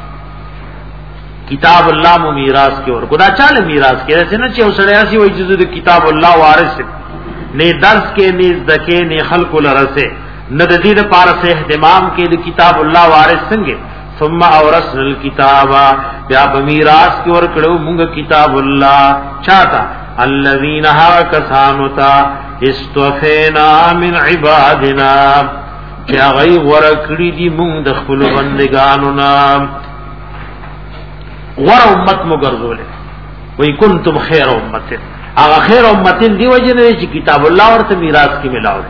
کتاب الله مو میراث کې ورکو دا چاله میراث کې راځي نه چې اوسړیا سي وایي چې د کتاب الله وارث نه درس کې نه ذکر نه خلق لرسه نه د دې لپاره سه اهتمام کې د کتاب الله وارث څنګه ثم اورثنا الكتاب بیا په میراث کې ورکړو موږ کتاب الله چاته الذين ها کسانوتا استوفینا من عبادنا چې هغه ورکړي دي موږ د خپل بندگانو نام ور امت مګرځول وای کنتم خیر امت هغه خیر امت دی وجنه چې کتاب الله ورته میراث کې ملاوي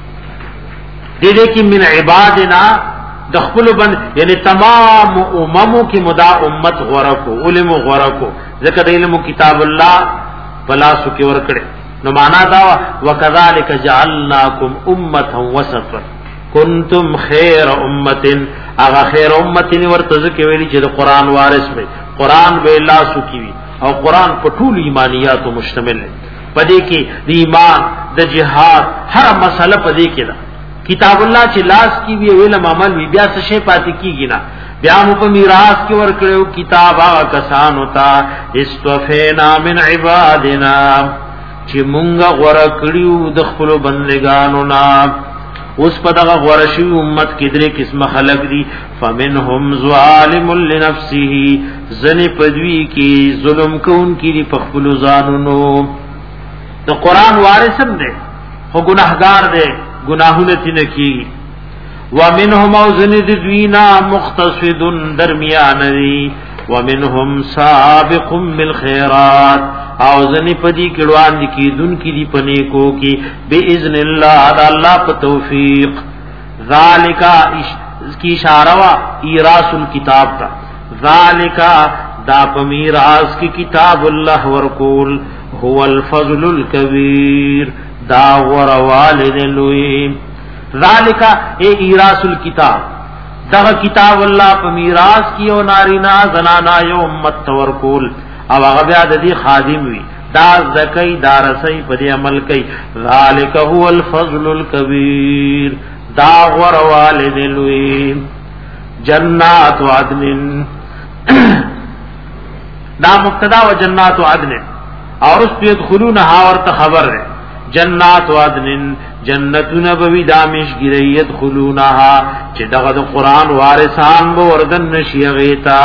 دې دې کې من عبادنا د خپل بند یعنی تمام اممو کې مدا امت غورکو علم غورکو ذکر علم کتاب الله پلاسو کې ورکړي نو معنا دا وکذالک جعلناکم امه وسطا کنتم خیر امه هغه خیر امه ورته ځکه ویلي چې د قران وارث وي قران به الله سکی او قران په ټول ایمانیات مشتمل دی پدې کې د ایمان د جهاد هر مسله پدې کې ده کتاب الله چې لاس کی وی علم عمل وی بیا څه شی پاتې کیږي نه بیا مو په میراث کې ورکړو کتاب هغه کسان ہوتا استوفینا من عبادنا چې مونږه غوړه کړیو د خپل بندگانو نه اوس په دغه غورشي امت کې درې قسم خلق دي فمنهم ظالم لنفسه زنی پدوی کې ظلم کوونکی دي په خپل ځانونو د قران وارثم دي خو ګناهګار دي گناہونه تنه کی ومنهم اوزن دوینا مختصد درمیان دی ومنهم سابق بالخيرات اوزن پدی کړوان دي کی دن کی دی پنی کو کی باذن الله الله په توفیق ذالک کی اشاره وا ایراث الكتاب تا ذالک دا پمیراث کی کتاب الله ورکول هو الفضل الكبير دا ور والد لوی ذالک اے ایراث الكتاب دا کتاب الله په میراث کیو نارینا زنانا یو امت تورکول او هغه بیا د دې خادم وی دا زکی دارسی په دې عمل کوي ذالک هو الفضل الكبير دا ور والد لوی جنات عدن دا مبتدا و جنات عدن اور اس پہ يدخلونها ورته خبر ہے جنات عدن جنتون بوی دامش گریت خلونها چې دغه د قران وارثان به وردن نشي غیتا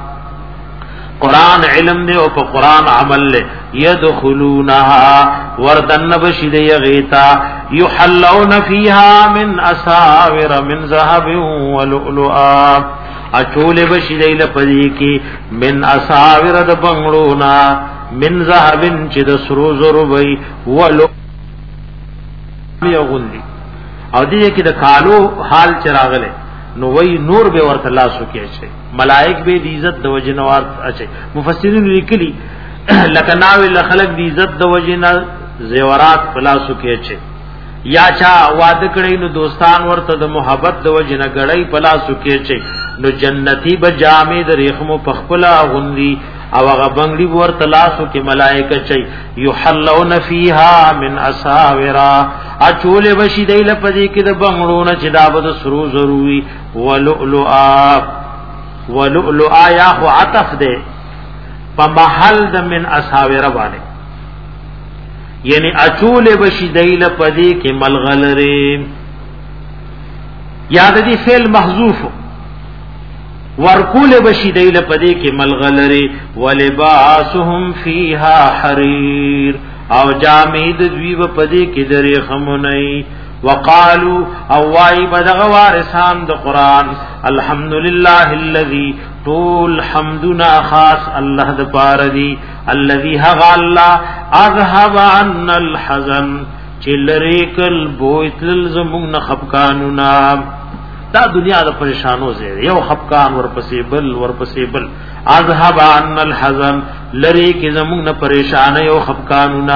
قران علم دی او په قران عمل له يدخلونها وردن بشي دی غیتا يحلون فيها من اساور من ذهب ولؤلؤا اچول بشي دی لپدی کی من اساور د بنگړونا من ذهب چې د سرو زرو وی ولؤ یو غندي او دې کې د کالو حال چراغله نو وای نور به ورته الله سو کې شي ملائک به د عزت د وجنوار اچي مفسرین لیکلي لکه ناوی خلق د عزت د وجنا زیورات پلاسو کې شي یا چا وعده کړی نو دوستان ورته د محبت د وجنا غړی پلاسو کې شي نو جنتی به جامع د ریخمو پخپلا غندي او هغه بنگړي ور تلاسو کې ملائکه چي يحلون فيها من اساورا اچول بشي دیل پدې کې د بنگړو نه چې دا بده سرو ضروري ولؤلؤا ولؤلؤا یا خو عطف ده په محل د من اساورا باندې یعنی اچول بشي دیل پدې کې ملغلره یاد دي فعل محذوف ورکول بشی دیل پدے کے ملغلری ولباسهم فیها حریر او جامید دویب پدے کے دری خمونئی وقالو اوائی بدغ وارثان د قرآن الحمدللہ اللذی طول حمدنا خاص اللہ د پاردی اللذی حغا اللہ اذهب عن الحزن چلریکل بویتل زمون خبکانونا دا دنیا د پریشانو زه یو خفقان ورپسې بل ورپسې بل اذهب عن الحزن لری کی زمون نه پریشان یو خفقانونا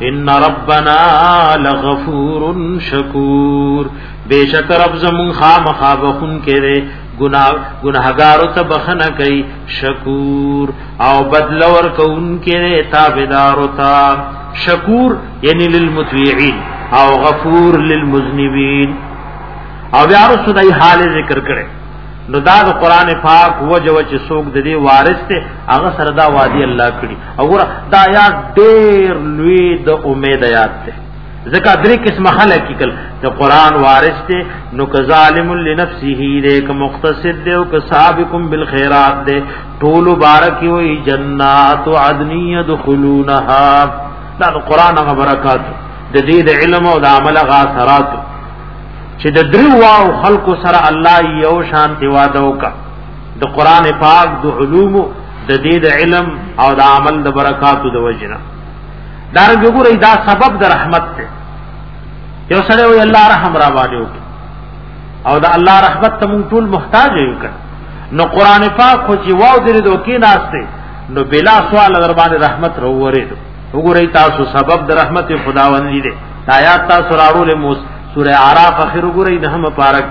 ان ربنا لغفور شکور بیشک رب زمون خامخا بخون کرے گناہ گناہگارو ته بخنه کوي شکور او بدل ور کون کرے تابعدارو ته شکور یعنی للمطیعين او غفور للمذنبین او بیا رسول ای حال ذکر کړي نو دا د قران پاک وجه وچ سوق د دې وارث ته هغه سردا وادي الله کړي او ګور دا آیات ډېر لوی د امید آیات ته ځکه درې قسم خلک کل د قران وارث ته نو ک ظالم لنفسه دې ک مقتصد دې او ک سابقم بالخيرات دې طول بارک وي جنات عدن يدخلونها دا د قران غ برکات د دې د علم او د عمل غ اثرات چې د درو واو خلق سره الله یو شانتی وعده وکا د قران پاک د علوم د دې د علم او د عمل د برکاتو د وجنه دا وګورئ دا سبب د رحمت ته یو سره وي الله رحم را باندې وکي او دا الله رحمت ته مونږ ټول محتاج یو کړ نو قران پاک خو چې واو درې دوکې ناشته نو بلا سوال در باندې رحمت وروړي وګورئ تاسو سبب د رحمت خداوند دې آیات تاسو راړو موس سورہ اعراف اخر وګورئ نه هم پارک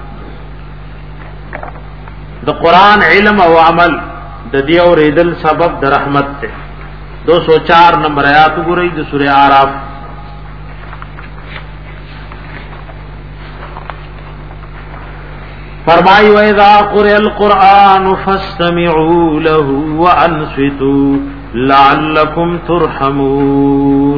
د قران علم او عمل د دې او ریدل سبب د رحمت ته دو سو چار نمبر آیات وګورئ د سورہ اعراف فرمائی وَإِذَا قُرِئَ الْقُرْآنُ فَاسْتَمِعُوا لَهُ وَأَنصِتُوا لَعَلَّكُمْ تُرْحَمُونَ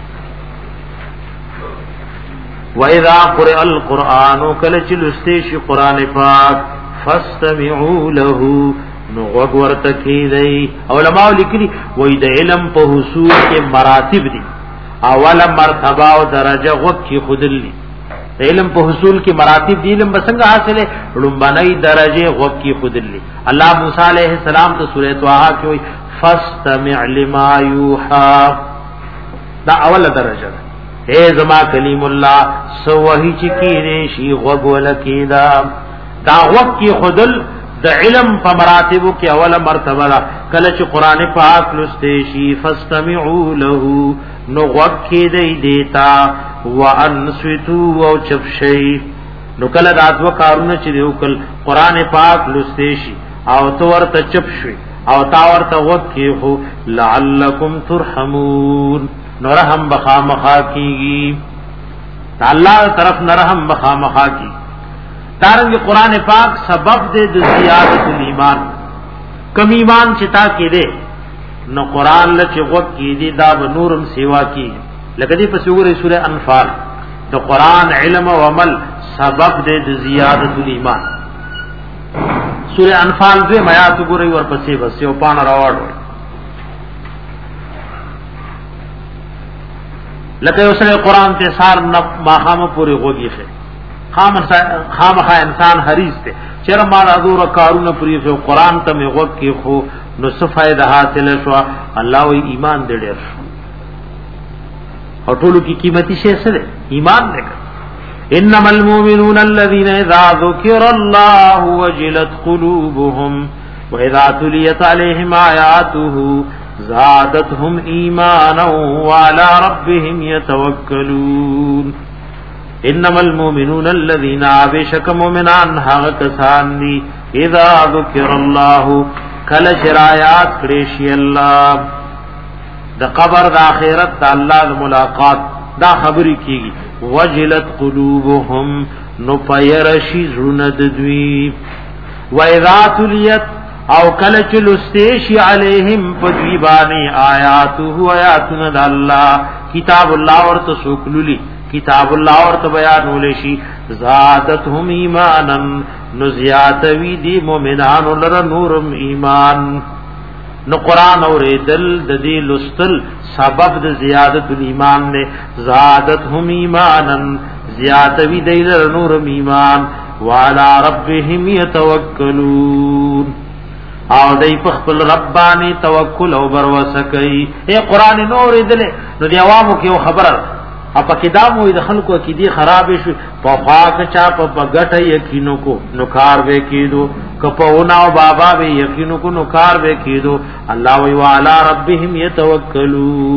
وَإِذَا قُرِئَ الْقُرْآنُ کله چې لستې شي قران پاک فَاسْتَمِعُوا لَهُ نو وګور تکیدای علماء لیکلي وې د علم په حصول کې مراتب دي اوله مرتبه او درجه وکي خودلی علم په حصول کې مراتب دي علم بسنګ حاصله لومبنای درجه وکي خودلی الله موسی عليه السلام ته سورۃ طه کې وې فاستمع لما يوحى دا اوله درجه ده اے زما کلیم الله سوہی چې کینې شي وګول کیدا دا وکي خودل د علم په مراتب کې اوله مرتبه ده کله چې قران پاک لسته شي فاستمعوا له نو وکي دی دیتا وانصتوا او چپ شي نو کله دا دو کارونه چې دیو کل قران پاک لسته شي او تو ورته چپ شي او تا ورته وکي هو لعلکم ترحمون نو رحم بخامخا کیږي الله طرف نرحم بخامخا کی دارنګ قران پاک سبب دے د زیادت ایمان کم ایمان چتا کې دے نو قران لچ وق کې دي دا به نورم سیوا کی لکه دې په سورې سورې انفال د قران علم او عمل سبب دے د زیادت ایمان سورې انفال دې میات ګورې ورپسې بس یو پان راوړ لکه یو سره قران ته سار ما خامه پوری غوږی شه خامخا انسان حریص ته چر ما حضور کارونه پوری شو قران ته می غوږ کی خو نو صفایده حاصل شو الله وی ایمان دې ډېر او ټولو کی قیمتي شی سره ایمان دې انما المؤمنون الذين اذا ذكر الله وجلت قلوبهم واذا تليت عليهم آياته زادتهم ایمانا وعلى ربهم يتوکلون انما المؤمنون الذين عبشك مؤمنان هغه کسان دي اذا ذکر الله کله شرایات کړي شي الله د قبر د اخرت د الله د ملاقات دا خبري کیږي وجلت قلوبهم نو پيرشي زړه د دوی واذا تليت او کله چې لستېشي عليهم پدویبانی آیاته آیاتنا د الله کتاب الله ورته سوکللی کتاب الله ورته بیان ولشي زادتهم ایمانا نزیات وی دی مومنان لر نورم ایمان نو قران اوریدل د دې لستل سبب د زیادت ایمان نه زادتهم ایمانا زیات وی دی لر نورم ایمان وعلى ربهم يتوکلون او دای په خپل ربانی توکل او بر وسکای اے قران نور دل نو دی عوامو کې خبره اپا کدامو د خلکو کې دی خراب شي په خاک چا په بغټ یقینو کو نوکار به کیدو کپونا او بابا به یقینو کو نوکار به کیدو الله وی وعلى ربهم يتوکلون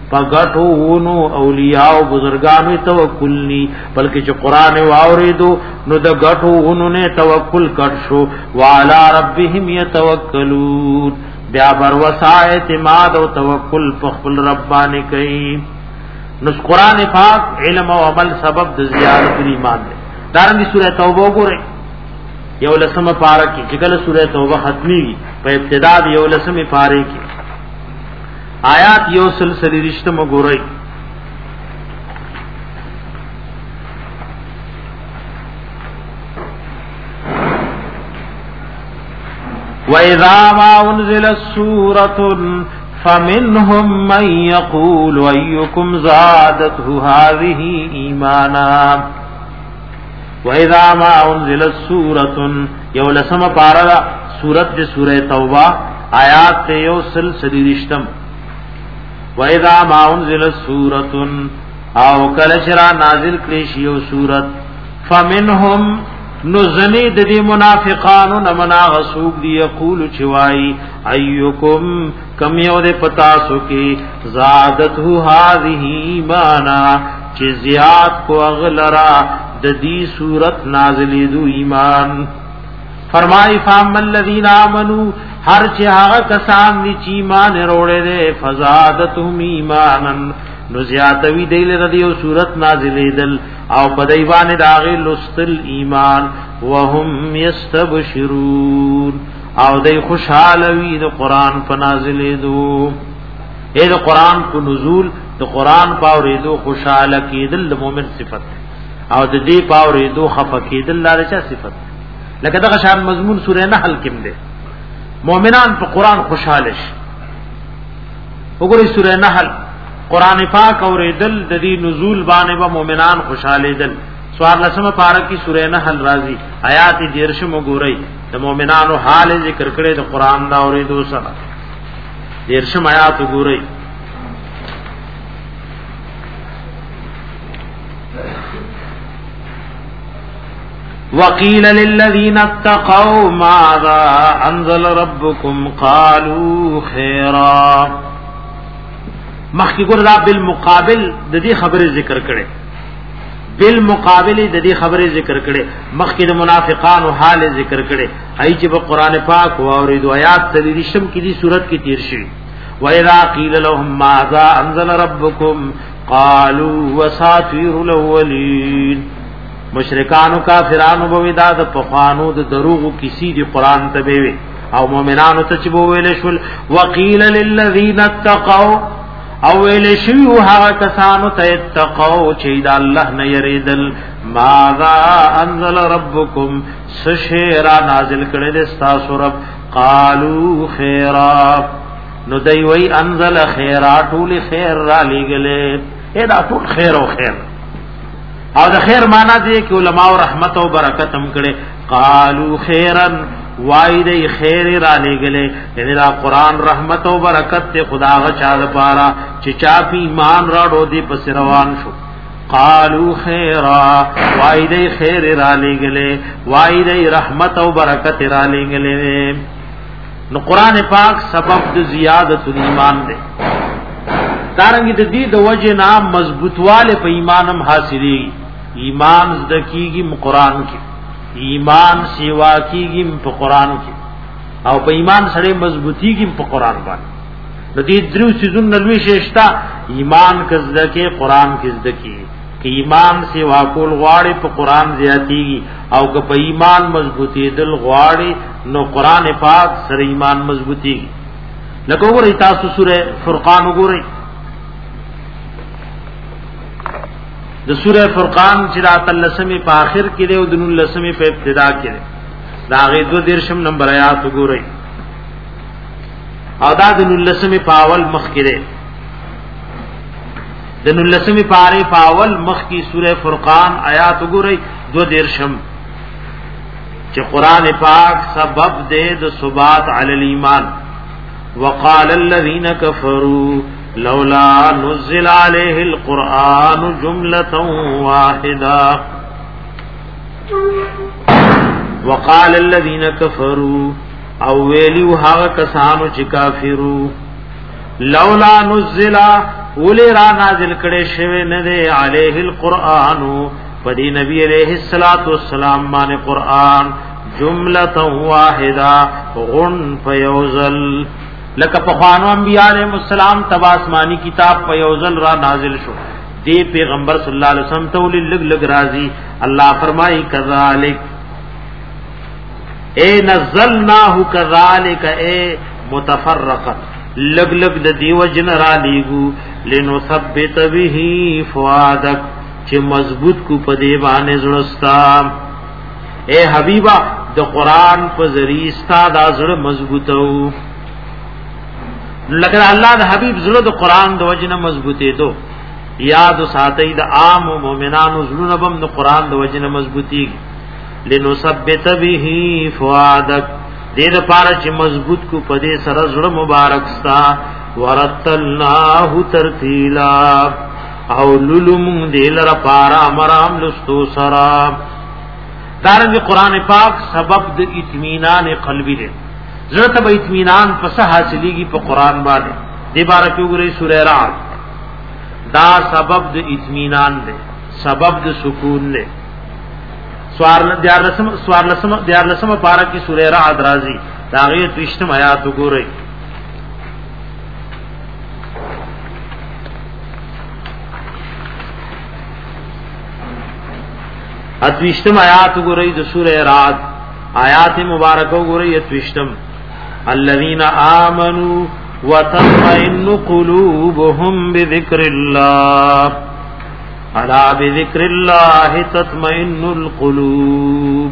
پغټو نو اولیاء او بزرګانو توکل ني بلکې چې قران واوریدو نو د غټو نو نه توکل کړ شو وعلى ربهم يتوکلون بیا بر وسا اعتماد او توکل په خپل رب باندې کوي نو قران پاک علم او عمل سبب د زیادت ایمان دی دارنګه سوره توبه وګورئ یو لسمه پارا کې چې کله سوره توبه ختمي په ابتدا د یو لسمه پاره کې آیات یو سلسله رښتم وګورئ وَإِذَا مَا أُنْزِلَتْ سُورَةٌ فَمِنْهُمْ مَنْ يَقُولُ أَيُّكُمْ زَادَتْهُ هَذِهِ إِيمَانًا وَإِذَا مَا أُنْزِلَتْ سُورَةٌ یو لسم پارا سورت دی سورہ توبہ آیات تے یو سلسلی رشتم وَإِذَا مَا أُنْزِلَتْ سُورَةٌ او کلشرا نازل کلیش یو سورت فَمِنْهُمْ نزنی د دې منافقانو نمنا غسوق دی یقول چوای ایکم کم یو د پتا سو کی زادته هذه ایمانا چې زیات کو اغلرا د دې صورت نازلې دو ایمان فرمای فام الذین آمنو هر چې هغه کسان چې ایمان وروړي دي فزادتهم ایمانا نو زیاتوی دیل ردیو صورت نازلی دل او پدیوان داغی لستل ایمان وهم یستبشرون او دی خوشحالوی دی قرآن پا نازلی دو اے دی قرآن پا نزول دی قرآن پاوری دو خوشحالکی دل دی مومن صفت او دی دی پاوری دو خفکی دل لارے چا صفت لکہ دا شان مضمون سورہ نحل کم دے مومنان پا قرآن خوشحالش وګورئ سورہ نحل قران پاک اوریدل د دې نزول باندې به مؤمنان خوشاله دل سوال لسمه پارا کی سورہ نحل راضی آیات دیرشم وګورئ د مؤمنانو حال ذکر کړي د قران دا اوریدو سره دیرشم آیات وګورئ وقيل للذين اتقوا ماذا انزل ربكم قالوا خيرا مخکی ګور دا بالمقابل د دې خبره ذکر کړي بالمقابل د دې خبره ذکر کړي مخکی د منافقانو حال ذکر کړي ای چې په قران پاک او اوریدو آیات تلریشم کې دي صورت کې تیر شي وَإِذَا قِيلَ لَهُم مَّاذَا أَنزَلَ رَبُّكُمْ قَالُوا وَأَسَاطِيرُ الْأَوَّلِينَ مشرکانو کافرانو به دا د پخوانو د دروغو کیسې دی قران ته وی او مؤمنانو ته چې ویل شول وَقِيلَ لِلَّذِينَ اتَّقَوْا او ویل شیو هغه کسانو ته اتقوا چې د الله نه یریدل ماذا انزل ربکم سشیرا نازل کړي د تاسو رب قالوا خیرا نو دی وی انزل خیرا ټول خیر را لګلې ادا ټول خیر او خیر او د خیر معنا دی چې علما او رحمت او برکت هم کړي قالوا خیرا وای دی خیر را لګلې یعنی دا قران رحمت او برکت ته خدا غا چا لپاره چې چا په ایمان راړو دی پس روان شو قالو خیرا وای دی خیر را لګلې وای دی رحمت او برکت را لګلې نو قران پاک سبب د زیادت ایمان دی دارنګ د دې د وجه نام مضبوطواله په ایمانم حاصلې ایمان زدکیږي قران کې ایمان سیوا کیږي په قران کې او په ایمان سره مضبوطی کې په قران باندې د دې درو سيزون نلوي شېشتا ایمان کزده کې قران کې زده کې کې ایمان سیوا کول غواړي په قران زیاتیږي او که په ایمان مضبوطی دل غواړي نو قران پاک سره ایمان مضبوطیږي لکه وګورئ تاسو سوره فرقان وګورئ د سوره فرقان چې رات اللسمی په اخر کې دی او د نون لسمی په ابتدا کې دی دا غي دو دیرشم نمبر آیات وګورئ او دا د نون لسمی په اول مخ کې دی د نون لسمی پاره په اول مخ کې سوره فرقان آیات وګورئ دو دیرشم چې قران پاک سبب دی د ثبات علی الایمان وقال الذين كفروا لولا نزل عليه القرآن جملة واحدة وقال الذين كفروا او ویلیو هغه کسانو چې کافرو لولا نزل اولی را نازل کړي شوی نه دی علیه القرآن پدی نبی علیہ الصلوۃ والسلام باندې قرآن جمله واحده غن فیوزل لکه په خوانو انبیاء علیہ السلام تبا آسمانی کتاب فیوزل را نازل شو دی پیغمبر صلی اللہ علیہ وسلم ته لګ لګ راضی الله فرمای کذالک اے نزلناه کذالک اے متفرقا لګ لګ د دیو جن را لیگو لنثبت به فؤادک چې مضبوط کو په دی باندې زړستا اے حبیبا د قران په ذریعہ ستا د زړه مضبوطو لکه الله د حبیب زړه د قران د وجنه مضبوطې دو یاد ساتي د عام مؤمنانو زړه بم د قران د وجنه مضبوطي لنثبت به فؤادک دې لپاره چې مضبوط کو پدې سره زړه مبارک ستا ورتلناه ترتیلا او لولم دې لپاره امرام لستو سرا دارنګ قران پاک سبب د اطمینان قلبی دی زړه ته اطمینان پس حاصلېږي په قران باندې دې بار کې وګورئ سورہ رعد دا سبب د اطمینان دی سبب د سکون دی سوار دیار لسم سوار لسم دیار لسم پارا کی سورہ رعد راضی داغیت وشتم آیات گورئی اتوشتم آیات گورئی د سورہ رعد آیات مبارکو گورئی اتوشتم الذین آمنوا وتطمئن قلوبهم بذکر اللہ الا بذکر اللہ تطمئن القلوب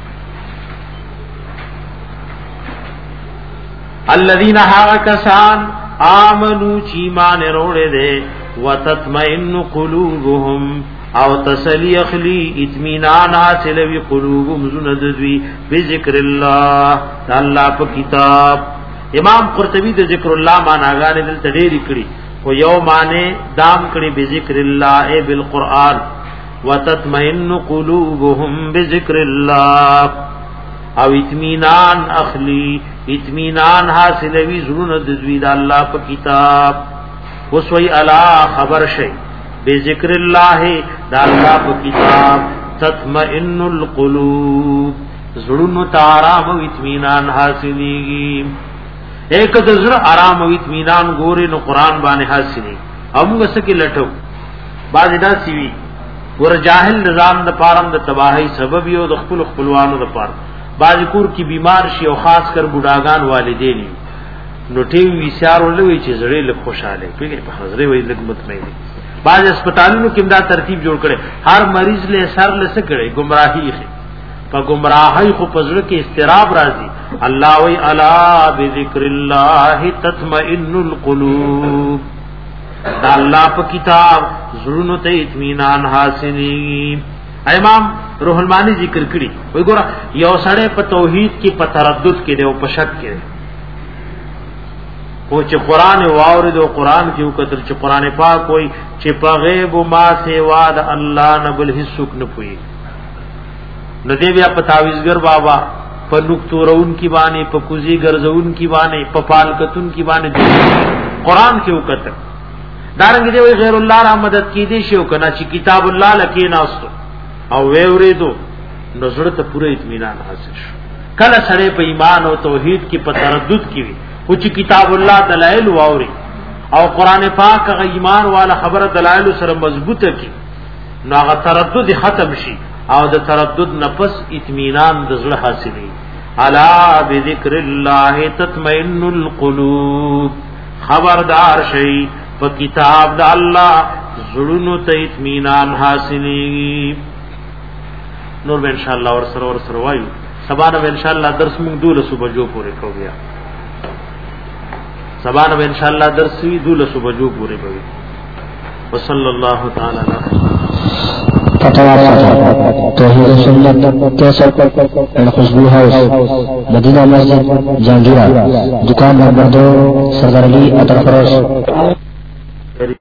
الذین حاکسان آمنوا چیمان روڑے دے وتطمئن قلوبهم او تسلی اخلی اطمینان حاصل وی قلوبهم زنددوی بذکر اللہ اللہ پا کتاب امام قرطبی د ذکر اللہ معناگانے دل تدیری کری و یو معنی دام کړي بذکر الله بالقران وتطمئن قلوبهم بذکر الله او اطمینان اخلی اطمینان حاصلوي زړونه د دوی د الله په کتاب وسوي الا خبر شي بذکر الله د الله په کتاب تطمئن القلوب زړونو ته آرام او اطمینان حاصلېږي ایک دزر آرام و اطمینان گوری نو قرآن بانے حاصلی او موږ سکی لټو باز دا سیوی ور جاهل نظام د پارم د تباہی سبب یو د خپل خپلوانو د پار باز کور کی بیمار شي او خاص کر بوډاګان والدین نو ټي وی سار ولوي چې زړې له خوشاله پیږي په حاضرې وې لګ مطمئن باز هسپتالونو کې دا ترتیب جوړ کړي هر مریض له سر لسه کړي گمراهی خي په گمراهی خو پزړه کې استراب راځي الله وی الا بذکر الله تطمئن القلوب دا الله په کتاب زړونو ته اطمینان حاصلېږي امام روح المانی ذکر کړي وی ګور یو سړی په توحید کې په تردد کې دی او په شک کې او چې قران واورید او قران کې وکتل چې قران پاک وای چې په غیب ما سوا د الله نه بل هیڅ نه پوي نو دی بیا په تعویذګر بابا په نقطورون کی باندې په کوزي ګرځون کی باندې په پالکتون کی باندې قران کې وکړه دارنګ دی غیر الله را مدد کی دي شو کنه چې کتاب الله لکې ناستو او وې ورېدو نو زړه ته پوره اطمینان حاصل شو کله سره په ایمان او توحید کې په تردد کې وي او چې کتاب الله دلایل واوري او قران پاک غ ایمان والا خبره دلایل سره مضبوطه کی نو هغه تردد ختم شي او د تردد نفس اطمینان د زړه حاصلې الا بذکر الله تطمئن القلوب خبردار شي په کتاب د الله زړونو ته اطمینان حاصلې نور به ان شاء الله ور سره ور سره وایو سبا نو ان شاء الله درس موږ دوله صبح جو پورې کوو بیا سبا نو ان شاء الله درس وی دوله صبح جو پورې کوي وصلی الله تعالی علیه توحید سنت کیسر اینڈ خوشبو ہاؤس مدینہ مسجد جہانگیرہ دکان نمبر دو سردار علی عطر فروش